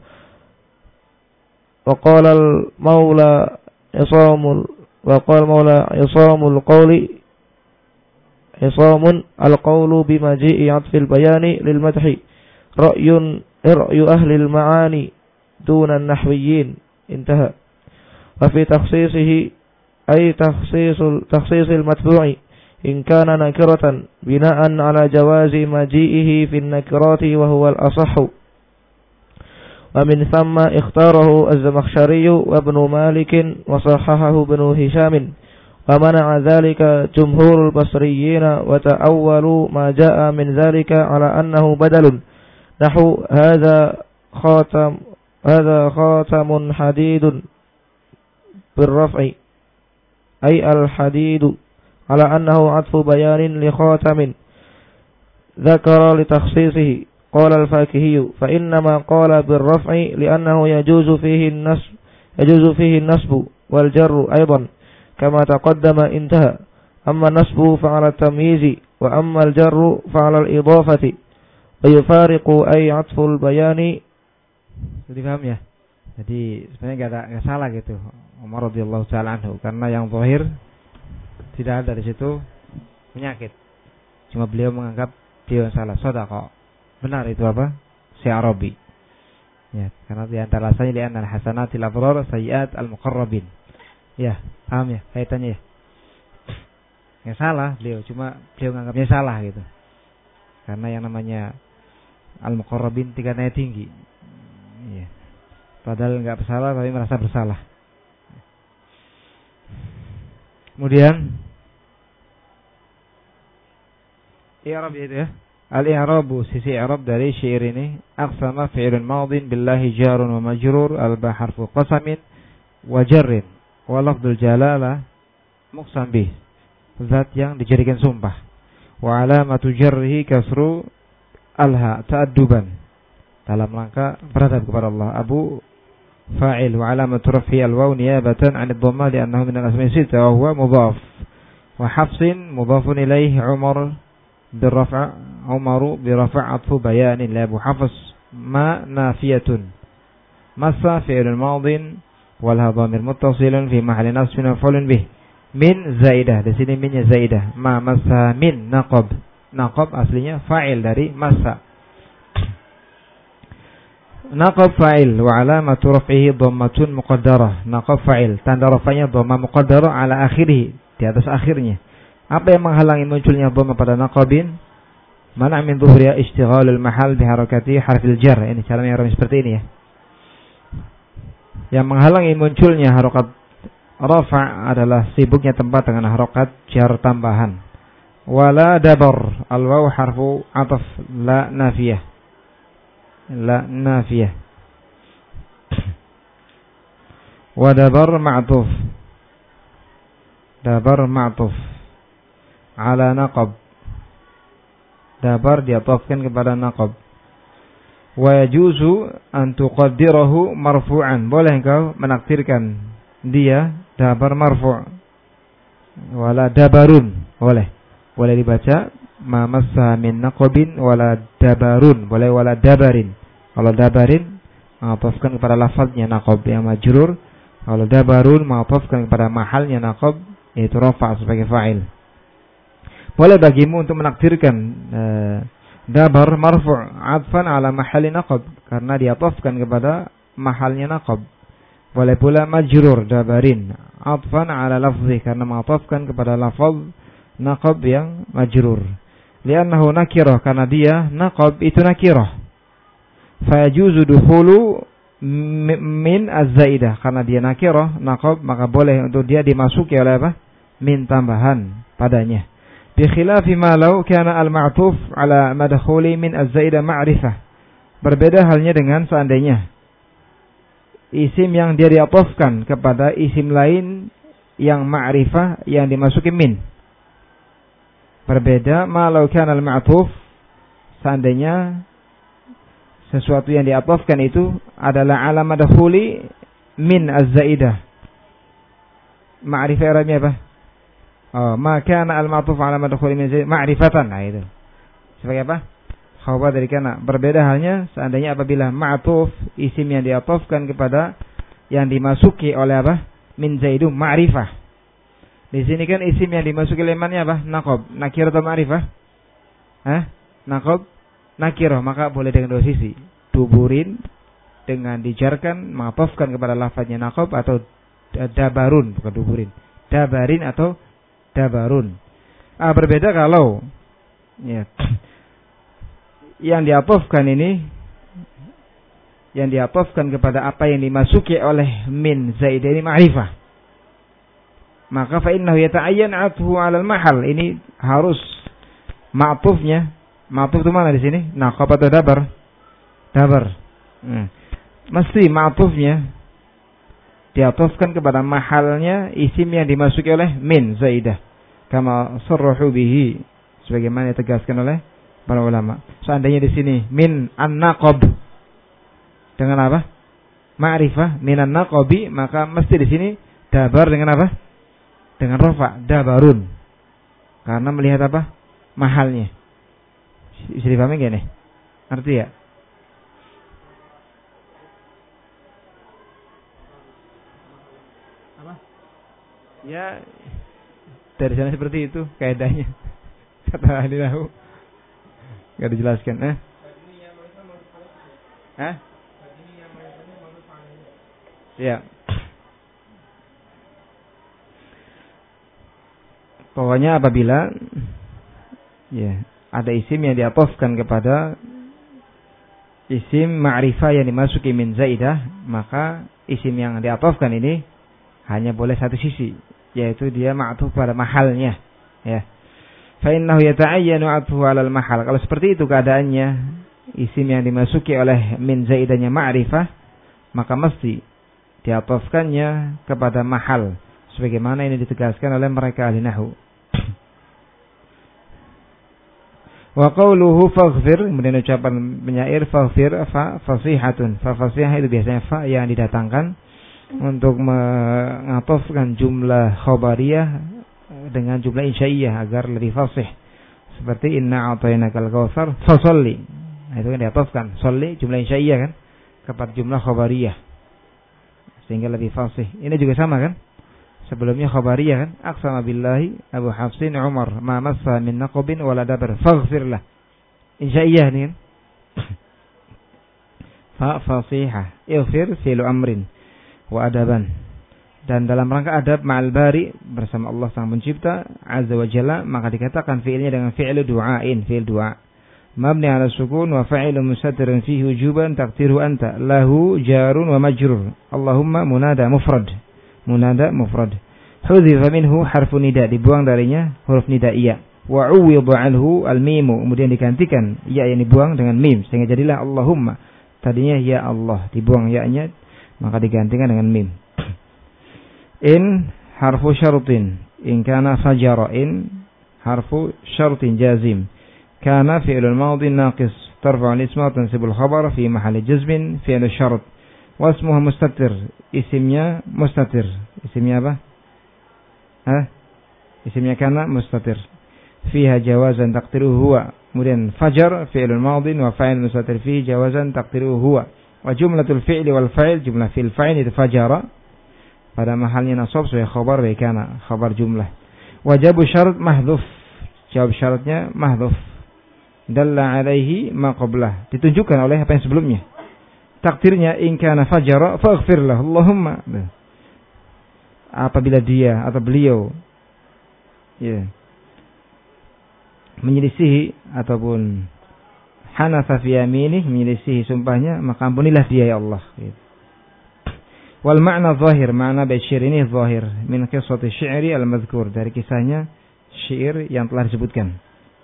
S3: Wa qala al-maula isamul wa qala maula isamul qawli isamun al-qawlu bimaji'i atfil bayani lil madhi ra'yun ra'yu ahli al-ma'ani duna an-nahwiyyin intaha. Wa fi takhsisihi ay takhsisul takhsisil matbu'i in kana nakiratan bina'an ala jawazi maji'ihi fi an-nakirati wa huwa al-asahhu. Wa min thamma ikhtarahu az-Zamakhshari wa Ibn Malik wa sahahahu Ibn Hisham wa mana'a dhalika jumhurul basriyyin wa ta'awwalu ma ja'a min dhalika ala annahu badalun nahu hadha khatam hadha khatamun hadidun birraf'i ay al-hadidu ala annahu atfu bayanin li khatamin dhakara li takhsisihi. Qala al-Fakihi fa innama qala birraf'i li'annahu yajuzu fihi an-nasb yajuzu fihi an-nasbu wal jarru aidan kama taqaddama intaha. Amma nasbu fa'ala tamyizi wa amma al-jarru fa'ala al-idafati wa yufariqu ay atful bayani.
S1: Jadi paham ya? Jadi sebenarnya enggak ada enggak salah gitu Umar radhiyallahu taala anhu, karena yang zahir tidak ada di situ penyakit. Cuma beliau menganggap dia yang salah. Shadaqah. Benar itu apa? Si Arabi. Ya, karena di antara alasannya di antara hasanatil abrar sayyiat al-muqarrabin. Ya, paham ya kaitannya ya? Enggak salah beliau, cuma beliau menganggapnya salah gitu. Karena yang namanya al-muqarrabin tingkatnya tinggi. Iya. Padahal enggak bersalah tapi merasa bersalah. Kemudian i'rab itu ya. Al-i'rabu sisi i'rab dari syair ini aqsama fi'lun madin billahi jarun wa majrur al-ba harfu qasamin wa jarrin wa lafdzul jalalah muqsam bih, zat yang dijadikan sumpah. Wa alamatu jarrihi kasru alha ta'adduban, dalam rangka beradab kepada Allah. Abu fa'il wa alamatu raf'i al-waw niyabatan 'an ad-dhamma li'annahu min al-asma'i sittah wa huwa mudhaf. Wa hafsin mudhafun ilayhi Umar birraf' Umaru birraf' atfu bayanin la Abu Hafs ma nafiyatun. Masa fi'lun madin wal dhamir muttasilun fi mahalli nasbin maf'ulun bih. Min zaidah, di sini minnya zaidah. Ma masa min naqab. Naqab aslinya fa'il dari masa. Naqab fa'il wa alamatu raf'ihi dhammatun muqaddarah. Naqab fa'il, tanda rafa'nya dhamma muqaddarah ala akhirih, di atas akhirnya. Apa yang menghalangi munculnya dhamma pada naqabin? Mana min dhuhriya ishtighalul mahal biharakati harfil jar. Ini cara yang seperti ini ya. Yang menghalangi munculnya harokat rafa' adalah sibuknya tempat dengan harokat jar tambahan. Wala dabar, al-waw harfu ataf la nafiyah. La nafiyah. Wa dabar ma'tuf. Dabar ma'tuf ala naqab. Dabar diatofkan kepada naqab. Wa yajuzu an tuqaddirahu marfu'an. Boleh engkau menakdirkan dia dabar marfu'. Wala dabarun. Boleh. Boleh dibaca ma massa min naqabin wala dabarun. Boleh wala dabarin. Kalau dabarin mengatofkan kepada lafaznya naqab yang majrur. Kalau dabarun mengatofkan kepada mahalnya naqab, yaitu rafa' sebagai fa'il. Boleh bagimu untuk menakdirkan uh, dabar marfu' atfan ala mahalli naqab, karena diatofkan kepada mahalnya naqab. Boleh pula majrur dabarin atfan ala lafzi, karena mengatofkan kepada lafaz naqab yang majrur. Li'annahu nakirah, karena dia naqab itu nakirah. Fayajuzu dukhulu min az-zaidah, karena dia nakirah naqab, maka boleh untuk dia dimasuki oleh apa? Min tambahan padanya. Bi khilafi ma law kana al-ma'tuf ala madkhuli min az-zaidah ma'rifah. Berbeda halnya dengan seandainya isim yang dia diatofkan kepada isim lain yang ma'rifah yang dimasuki min. Berbeda ma law kana al-ma'tuf, seandainya sesuatu yang diatofkan itu adalah ala madkhuli min az-zaidah. Ma'rifah arabnya apa? Oh, maka al-ma'tuf ala madkhul min zaid ma'rifatan. Nah itu. Sebagai apa? Khabar dari kana. Berbeda halnya seandainya apabila ma'tuf isim yang diatofkan kepada yang dimasuki oleh apa? Min zaidum ma'rifah. Di sini kan isim yang dimasuki lemannya apa? Naqab. Nakir atau ma'rifah? Hah? Naqab, nakirah, maka boleh dengan dua sisi. Duburin dengan dijarkan ma'tufkan kepada lafaznya naqab atau dabarun, bukan duburin. Dabarin atau dabarun. Ah, berbeda kalau ya, yang diatofkan ini yang diatofkan kepada apa yang dimasuki oleh min zaid ini ma'rifah. Maka fa innahu yata'ayyan 'atfu 'ala al-mahal. Ini harus ma'tufnya. Ma'tuf itu mana di sini? Naqab atau dabar? Dabar. Hmm. Mesti ma'tufnya diatofkan kepada mahalnya isim yang dimasuki oleh min zaidah, kama sarrahu bihi, sebagaimana ditegaskan oleh para ulama. Seandainya di sini min an-naqab dengan apa? Ma'rifah min an-naqabi, maka mesti di sini dabar dengan apa? Dengan rafa, dabarun. Karena melihat apa? Mahalnya. Bisa dipahami enggak nih? Arti ya? Ya, dari sana seperti itu kaidahnya. Kata ahli nahwu. Enggak dijelaskan, eh? Hah? Ya. Pokoknya apabila ya, ada isim yang diatofkan kepada isim ma'rifah yang dimasuki min zaidah, maka isim yang diatofkan ini hanya boleh satu sisi, yaitu dia ma'tuf pada mahalnya, ya. Fa innahu yata'ayyanu 'atfu 'ala al-mahal. Kalau seperti itu keadaannya, isim yang dimasuki oleh min zaidahnya ma'rifah, maka mesti diatofkannya kepada mahal, sebagaimana ini ditegaskan oleh mereka ahli nahwu. Wa qawluhu faghfir, kemudian ucapan penyair faghfir fa fasihatun. Fa fasihah itu biasanya fa yang didatangkan untuk mengatofkan jumlah khabariyah dengan jumlah insya'iyah agar lebih fasih. Seperti inna a'tainakal kautsar fasalli. Nah, itu kan diatofkan. Sholli jumlah insya'iyah kan kepada jumlah khabariyah, sehingga lebih fasih. Ini juga sama kan? Sebelumnya khabariyah kan? Aqsama billahi Abu Hafsin Umar ma massa min naqabin wala dabar faghfirlah. Insya'iyah ini kan? Fa fasihah. Ighfir fi'lu amrin wa adaban. Dan dalam rangka adab ma'al bari, bersama Allah Sang Pencipta azza wa jalla, maka dikatakan fi'ilnya dengan fi'lu du'ain, fi'il du'a. Mabni 'ala sukun wa fa'ilun mustatirun fihi wujuban taqdiru anta lahu jarun wa majrur. Allahumma munada mufrad. Munada mufrad. Hudhifa minhu harfu nida, dibuang darinya huruf nida iya. Wa 'uwida 'anhu al-mimu, kemudian digantikan ya yang dibuang dengan mim, sehingga jadilah Allahumma. Tadinya ya Allah, dibuang ya-nya, maka digantikan dengan mim. In harfu syartin, in kana fajara, in harfu syartin jazim. Kana fi'lul madhi naqis, tarfa'u al-isma wa tansibul khabar fi mahalli jazmin fi'lu syart. Wasmuhu mustatir, isimnya mustatir. Isimnya apa? Hah? Isimnya kana mustatir. Fiha jawazan taqdiruhu huwa. Kemudian fajar fi'lul madhi wa fa'il mustatir fihi jawazan taqdiruhu huwa. Wa jumlatul fi'li wal fa'il, jumlah fi'il fa'il itu fajara pada mahalnya nasab sebagai khabar dari kana, khabar jumlah. Wajabu syarat mahdhuf, jawab syaratnya mahdhuf. Dalla alaihi ma qablah, ditunjukkan oleh apa yang sebelumnya. Takdirnya in kana fajara faghfir lahu Allahumma. Apabila dia atau beliau ya menyelisihi ataupun hanatha fi yaminih, menyelisihi sumpahnya, maka ampunilah dia ya Allah gitu. Wal ma'na zahir, makna bait syair ini zahir min qissati syi'ri al-madhkur, dari kisahnya syair yang telah disebutkan.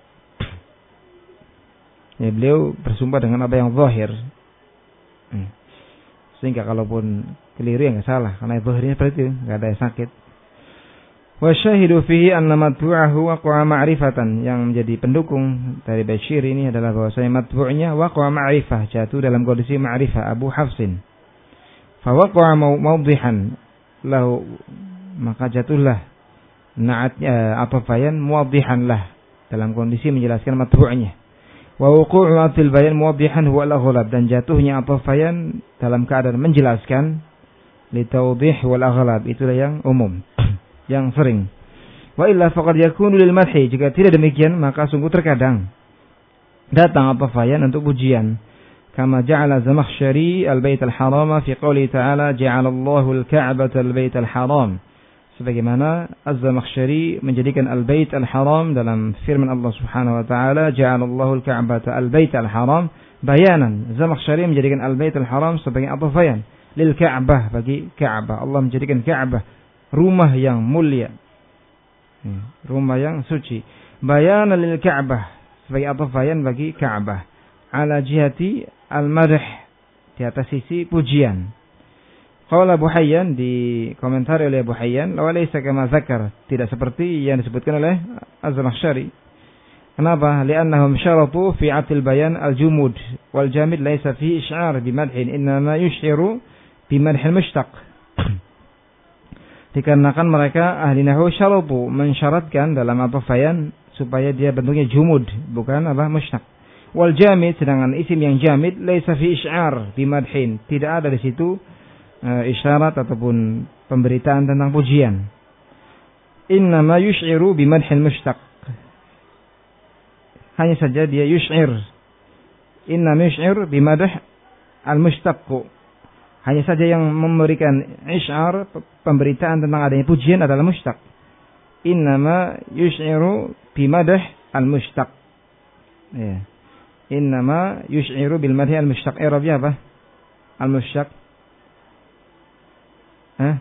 S1: Ya, beliau bersumpah dengan apa yang zahir. Hmm. Sehingga kalaupun keliru ya enggak salah, karena zahirnya seperti itu, enggak ada yang sakit. Wa syahidu fihi anna matbu'ahu waqa'a ma'rifatan, yang menjadi pendukung dari bait syair ini adalah bahwasanya matbu'nya waqa'a ma'rifah, jatuh dalam kondisi ma'rifah Abu Hafsin. Fa waqa'a mawdihan lahu, maka jatuhlah na'atnya ataf bayan muwaddihan lah, dalam kondisi menjelaskan matbu'nya. Wa wuqu'u atfil bayan muwaddihan huwa al-aghlab, dan jatuhnya ataf bayan dalam keadaan menjelaskan li tawdih wal aghlab, itulah yang umum, yang sering. Wa illa faqad yakunu lil madhi, jika tidak demikian maka sungguh terkadang datang ataf bayan untuk pujian. Kama ja'ala Zamakhsyari al-Bait al-Harama fi qouli ta'ala ja'alallahu al-Ka'bata al-Bait al-Haram. Sebagaimana Az-Zamakhsyari menjadikan al-Bait al-Haram dalam firman Allah Subhanahu wa taala ja'alallahu al-Ka'bata al-Bait al-Haram bayanan. Zamakhsyari menjadikan al-Bait al-Haram sebagai ataf bayan lil Ka'bah, bagi Ka'bah. Allah menjadikan Ka'bah rumah yang mulia, rumah yang suci. Bayanan lil Ka'bah sebagai ataf bayan bagi Ka'bah. Ala jihati al-madh, di atas sisi pujian. Qala Abu Hayyan, di komentar oleh Abu Hayyan, wa laysa kama dzakar, tidak seperti yang disebutkan oleh Az-Zamakhsyari. Kenapa? Li'annahum syaratu fi 'atil bayan al-jumud wal jamid laysa fi isy'ar bi madhin, innama yush'iru bi madhil mushtaq. Dikarenakan mereka ahli nahwu syaratu, mensyaratkan dalam ataf bayan supaya dia bentuknya jumud, bukan apa mushtaq. Wal jamid, sedangkan isim yang jamid laisa fi isy'ar bi madhin, tidak ada di situ uh, isyarat ataupun pemberitaan tentang pujian. Innama yush'iru bi madhil mushtaq, hanya saja dia yush'ir. Innama yush'ir bi madh al mushtaq, hanya saja yang memberikan isy'ar, pemberitaan tentang adanya pujian adalah mushtaq. Innama yush'iru bi madh al mushtaq, ya. Innama yush'iru bil madhi al mushtaq. I'rabnya apa? Al mushtaq. Hah?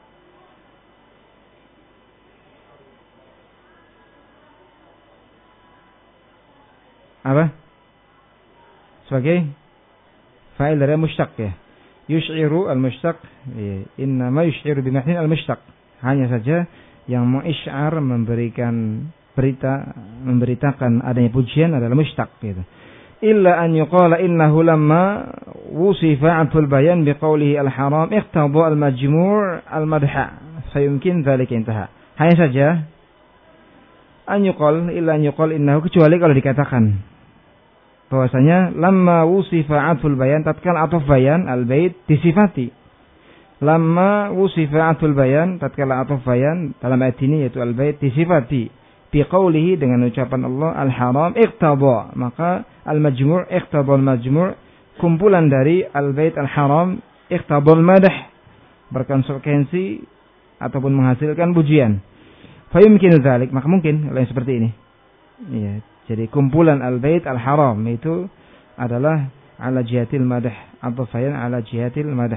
S1: Apa? Sebagai fa'il dari mushtaq, ya. Yush'iru al mushtaq. Innama yush'iru bi madhi al mushtaq. Hanya saja yang mengisy'ar, memberikan berita, memberitakan adanya pujian adalah mushtaq, gitu. Illa an yuqala innahu lamma wusifa 'atul bayan biqaulihi al-haram iqtada al-majmu' al-madha fayumkin dzalika intaha. Hanya saja an yuqal, illa an yuqal innahu, kecuali kalau dikatakan bahwasanya lamma wusifa 'atul bayan, tatkala ataf bayan al-bait disifati. Lamma wusifa 'atul bayan, tatkala ataf bayan dalam ayat ini yaitu al-bait disifati biqaulihi, dengan ucapan Allah al-haram iqtada, maka al-majmu' iqtada al-majmu', kumpulan dari al-bait al-haram iqtada al-madh, berkonsekuensi ataupun menghasilkan pujian. Fa yumkinu dzalik, maka mungkin hal yang seperti ini. Iya, jadi kumpulan al-bait al-haram itu adalah ala jihatil madh, atau fayan ala jihatil madh.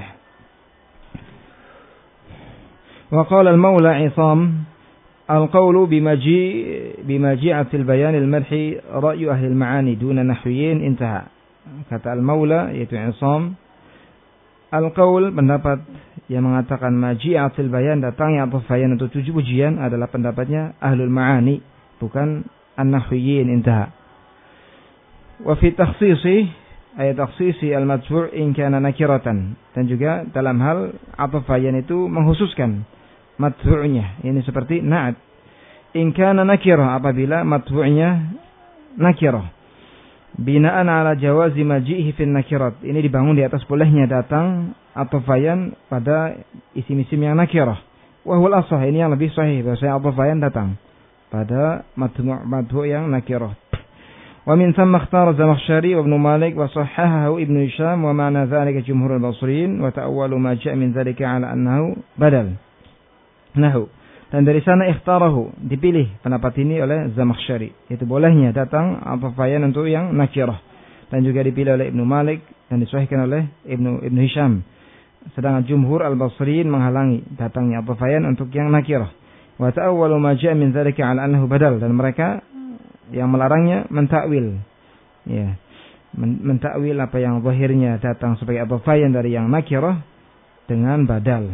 S1: Wa qala al-maula 'Isam al-qawlu bimaji' bimaji'atil bayan al-madhi ra'yu ahli al-ma'ani duna nahwiyin, intaha. Kata al-maula yaitu Isam, al-qawl, pendapat yang mengatakan maji'atil bayan, datangnya ataf bayan untuk tujuh pujian, adalah pendapatnya ahlul ma'ani, bukan an-nahwiyin, intaha. Wa fi takhsisi ay takhsisi al-madfu' in kana nakiratan, dan juga dalam hal ataf bayan itu mengkhususkan matbu'nya, ini seperti na'at. In kana nakirah, apabila matbu'nya nakirah. Binaan ala jawazi maji'ihi fin nakirat, ini dibangun di atas bolehnya datang ataf bayan pada isim-isim yang nakirah. Wa huwal ashah, ini yang lebih sahih, bahwasanya ataf bayan datang pada matbu' matbu' yang nakirah. Wa min thamma ikhtara Zamakhsyari wa Ibnu Malik wa sahhahahu Ibnu Hisham wa ma'na dzalika jumhur al-basriyin wa ta'awwalu ma ja'a min dzalika ala annahu badal. Nahu, dan dari sana ikhtarahu, dipilih pendapat ini oleh Zamakhsyari, yaitu bolehnya datang ataf bayan untuk yang nakirah, dan juga dipilih oleh Ibnu Malik dan disahihkan oleh Ibnu Ibnu Hisham. Sedangkan jumhur al-basriyin menghalangi datangnya ataf bayan untuk yang nakirah. Wa ta'awwalu ma ja'a min dzalika 'ala annahu badal, dan mereka yang melarangnya mentakwil, ya, mentakwil apa yang zahirnya datang sebagai ataf bayan dari yang nakirah dengan badal.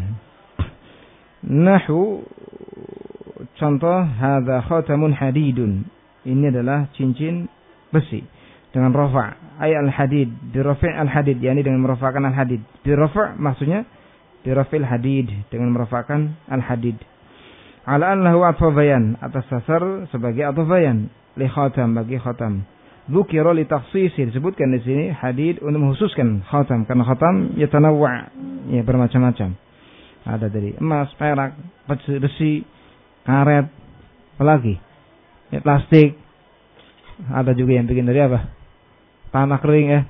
S1: Nahu, contoh, hadza khatamun hadidun, ini adalah cincin besi dengan rafa', ay al-hadid, bi rafi' al-hadid, yakni dengan merafa'kan al-hadid. Bi rafa' maksudnya bi raf'il hadid, dengan merafa'kan al-hadid. Ala annahu atfa bayan, atas dasar sebagai atfa bayan li khatam, bagi khatam. Dzukira li takhsisi, disebutkan di sini hadid untuk mengkhususkan khatam, karena khatam yatanawwa, ya bermacam-macam. Ada dari emas, perak, besi, karet, apalagi ya, plastik. Ada juga yang bikin dari apa? Tanah kering ya.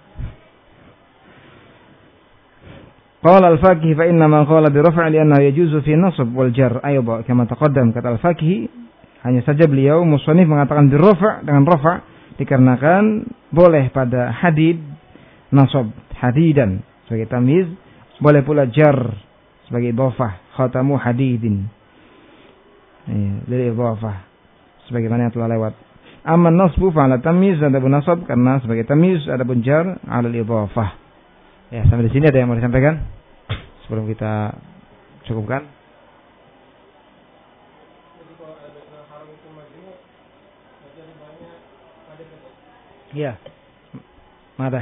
S1: Qala al-Fakih fa inna man qala bi raf' li annahu yajuzu fi nasb wal jar ayda kama taqaddam. Kata al-Fakih, hanya saja beliau musannif mengatakan bi raf' dengan rafa' dikarenakan boleh pada hadid nasab, hadidan sebagai tamyiz, boleh pula jar sebagai idhafah, khatamu hadidin. Ya, dari idhafah sebagaimana yang telah lewat. Amma nasbu fa ala tamyiz, adapun nasab karena sebagai tamyiz, adapun jar ala idhafah. Ya, sampai di sini ada yang mau disampaikan sebelum kita cukupkan? Ya, madah.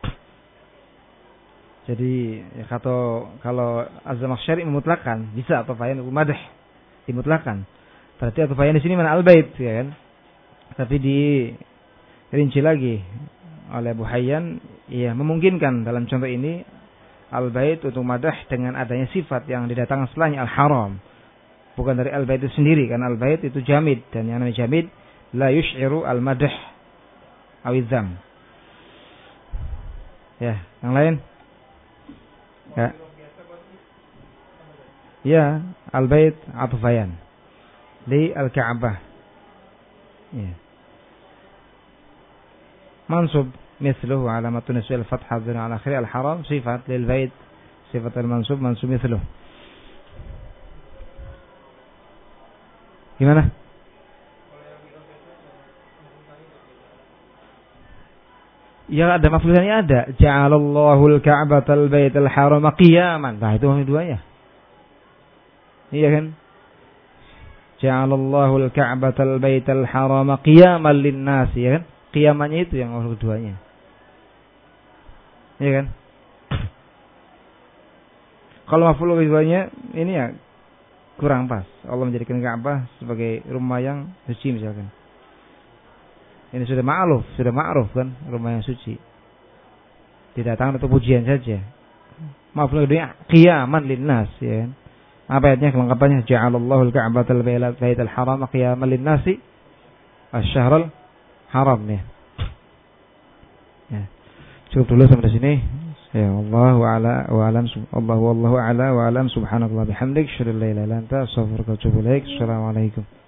S1: Jadi ya, kata kalau Az-Zamakhsyari memutlakan bisa atau fayan madah dimutlakan. Berarti atau fayan di sini mana al-bait, ya kan? Tapi dirinci lagi oleh Abu Hayyan, ya memungkinkan dalam contoh ini al-bait untuk madah dengan adanya sifat yang didatangkan setelahnya al-haram, bukan dari al-bait itu sendiri, karena al-bait itu jamid, dan yang namanya jamid la yush'iru al-madah awidzam. Ya, yang lain? Ya. Ya, al-bait atfayan li al-Ka'bah. Ya. Mansub مثله علامة نسب الفتحة على آخر الحرام صفة للبيت صفة المنصوب منصوب مثله. Gimana? Ya ada maf'ulnya ada. Ja'alallahu al-Ka'batal baital harama qiyaman. Nah itu dua-duanya. Iya kan? Ja'alallahu al-Ka'batal baital harama qiyaman lin-nas, ya kan? Qiyamannya itu yang maf'ul keduanya. Iya kan? Kalau maf'ul keduanya ini ya kurang pas. Allah menjadikan Ka'bah sebagai rumah yang suci misalkan. Ini sudah ma'ruf, sudah ma'ruf kan, rumah yang suci. Didatangkan untuk pujian saja. Maf'ul keduanya qiyaman lin-nas, ya kan? Apa ayatnya kelengkapannya? Ja'alallahu al-Ka'batal baital harama qiyaman lin-nasi asy-syahral haram ya. Ya. Cukup dulu sampai sini. Ya Allah wa ala wa alam Allah wallahu ala wa alam subhanallahi bihamdik, syada la ilaha illa anta, astaghfiruka wa atubu ilaik. Assalamualaikum.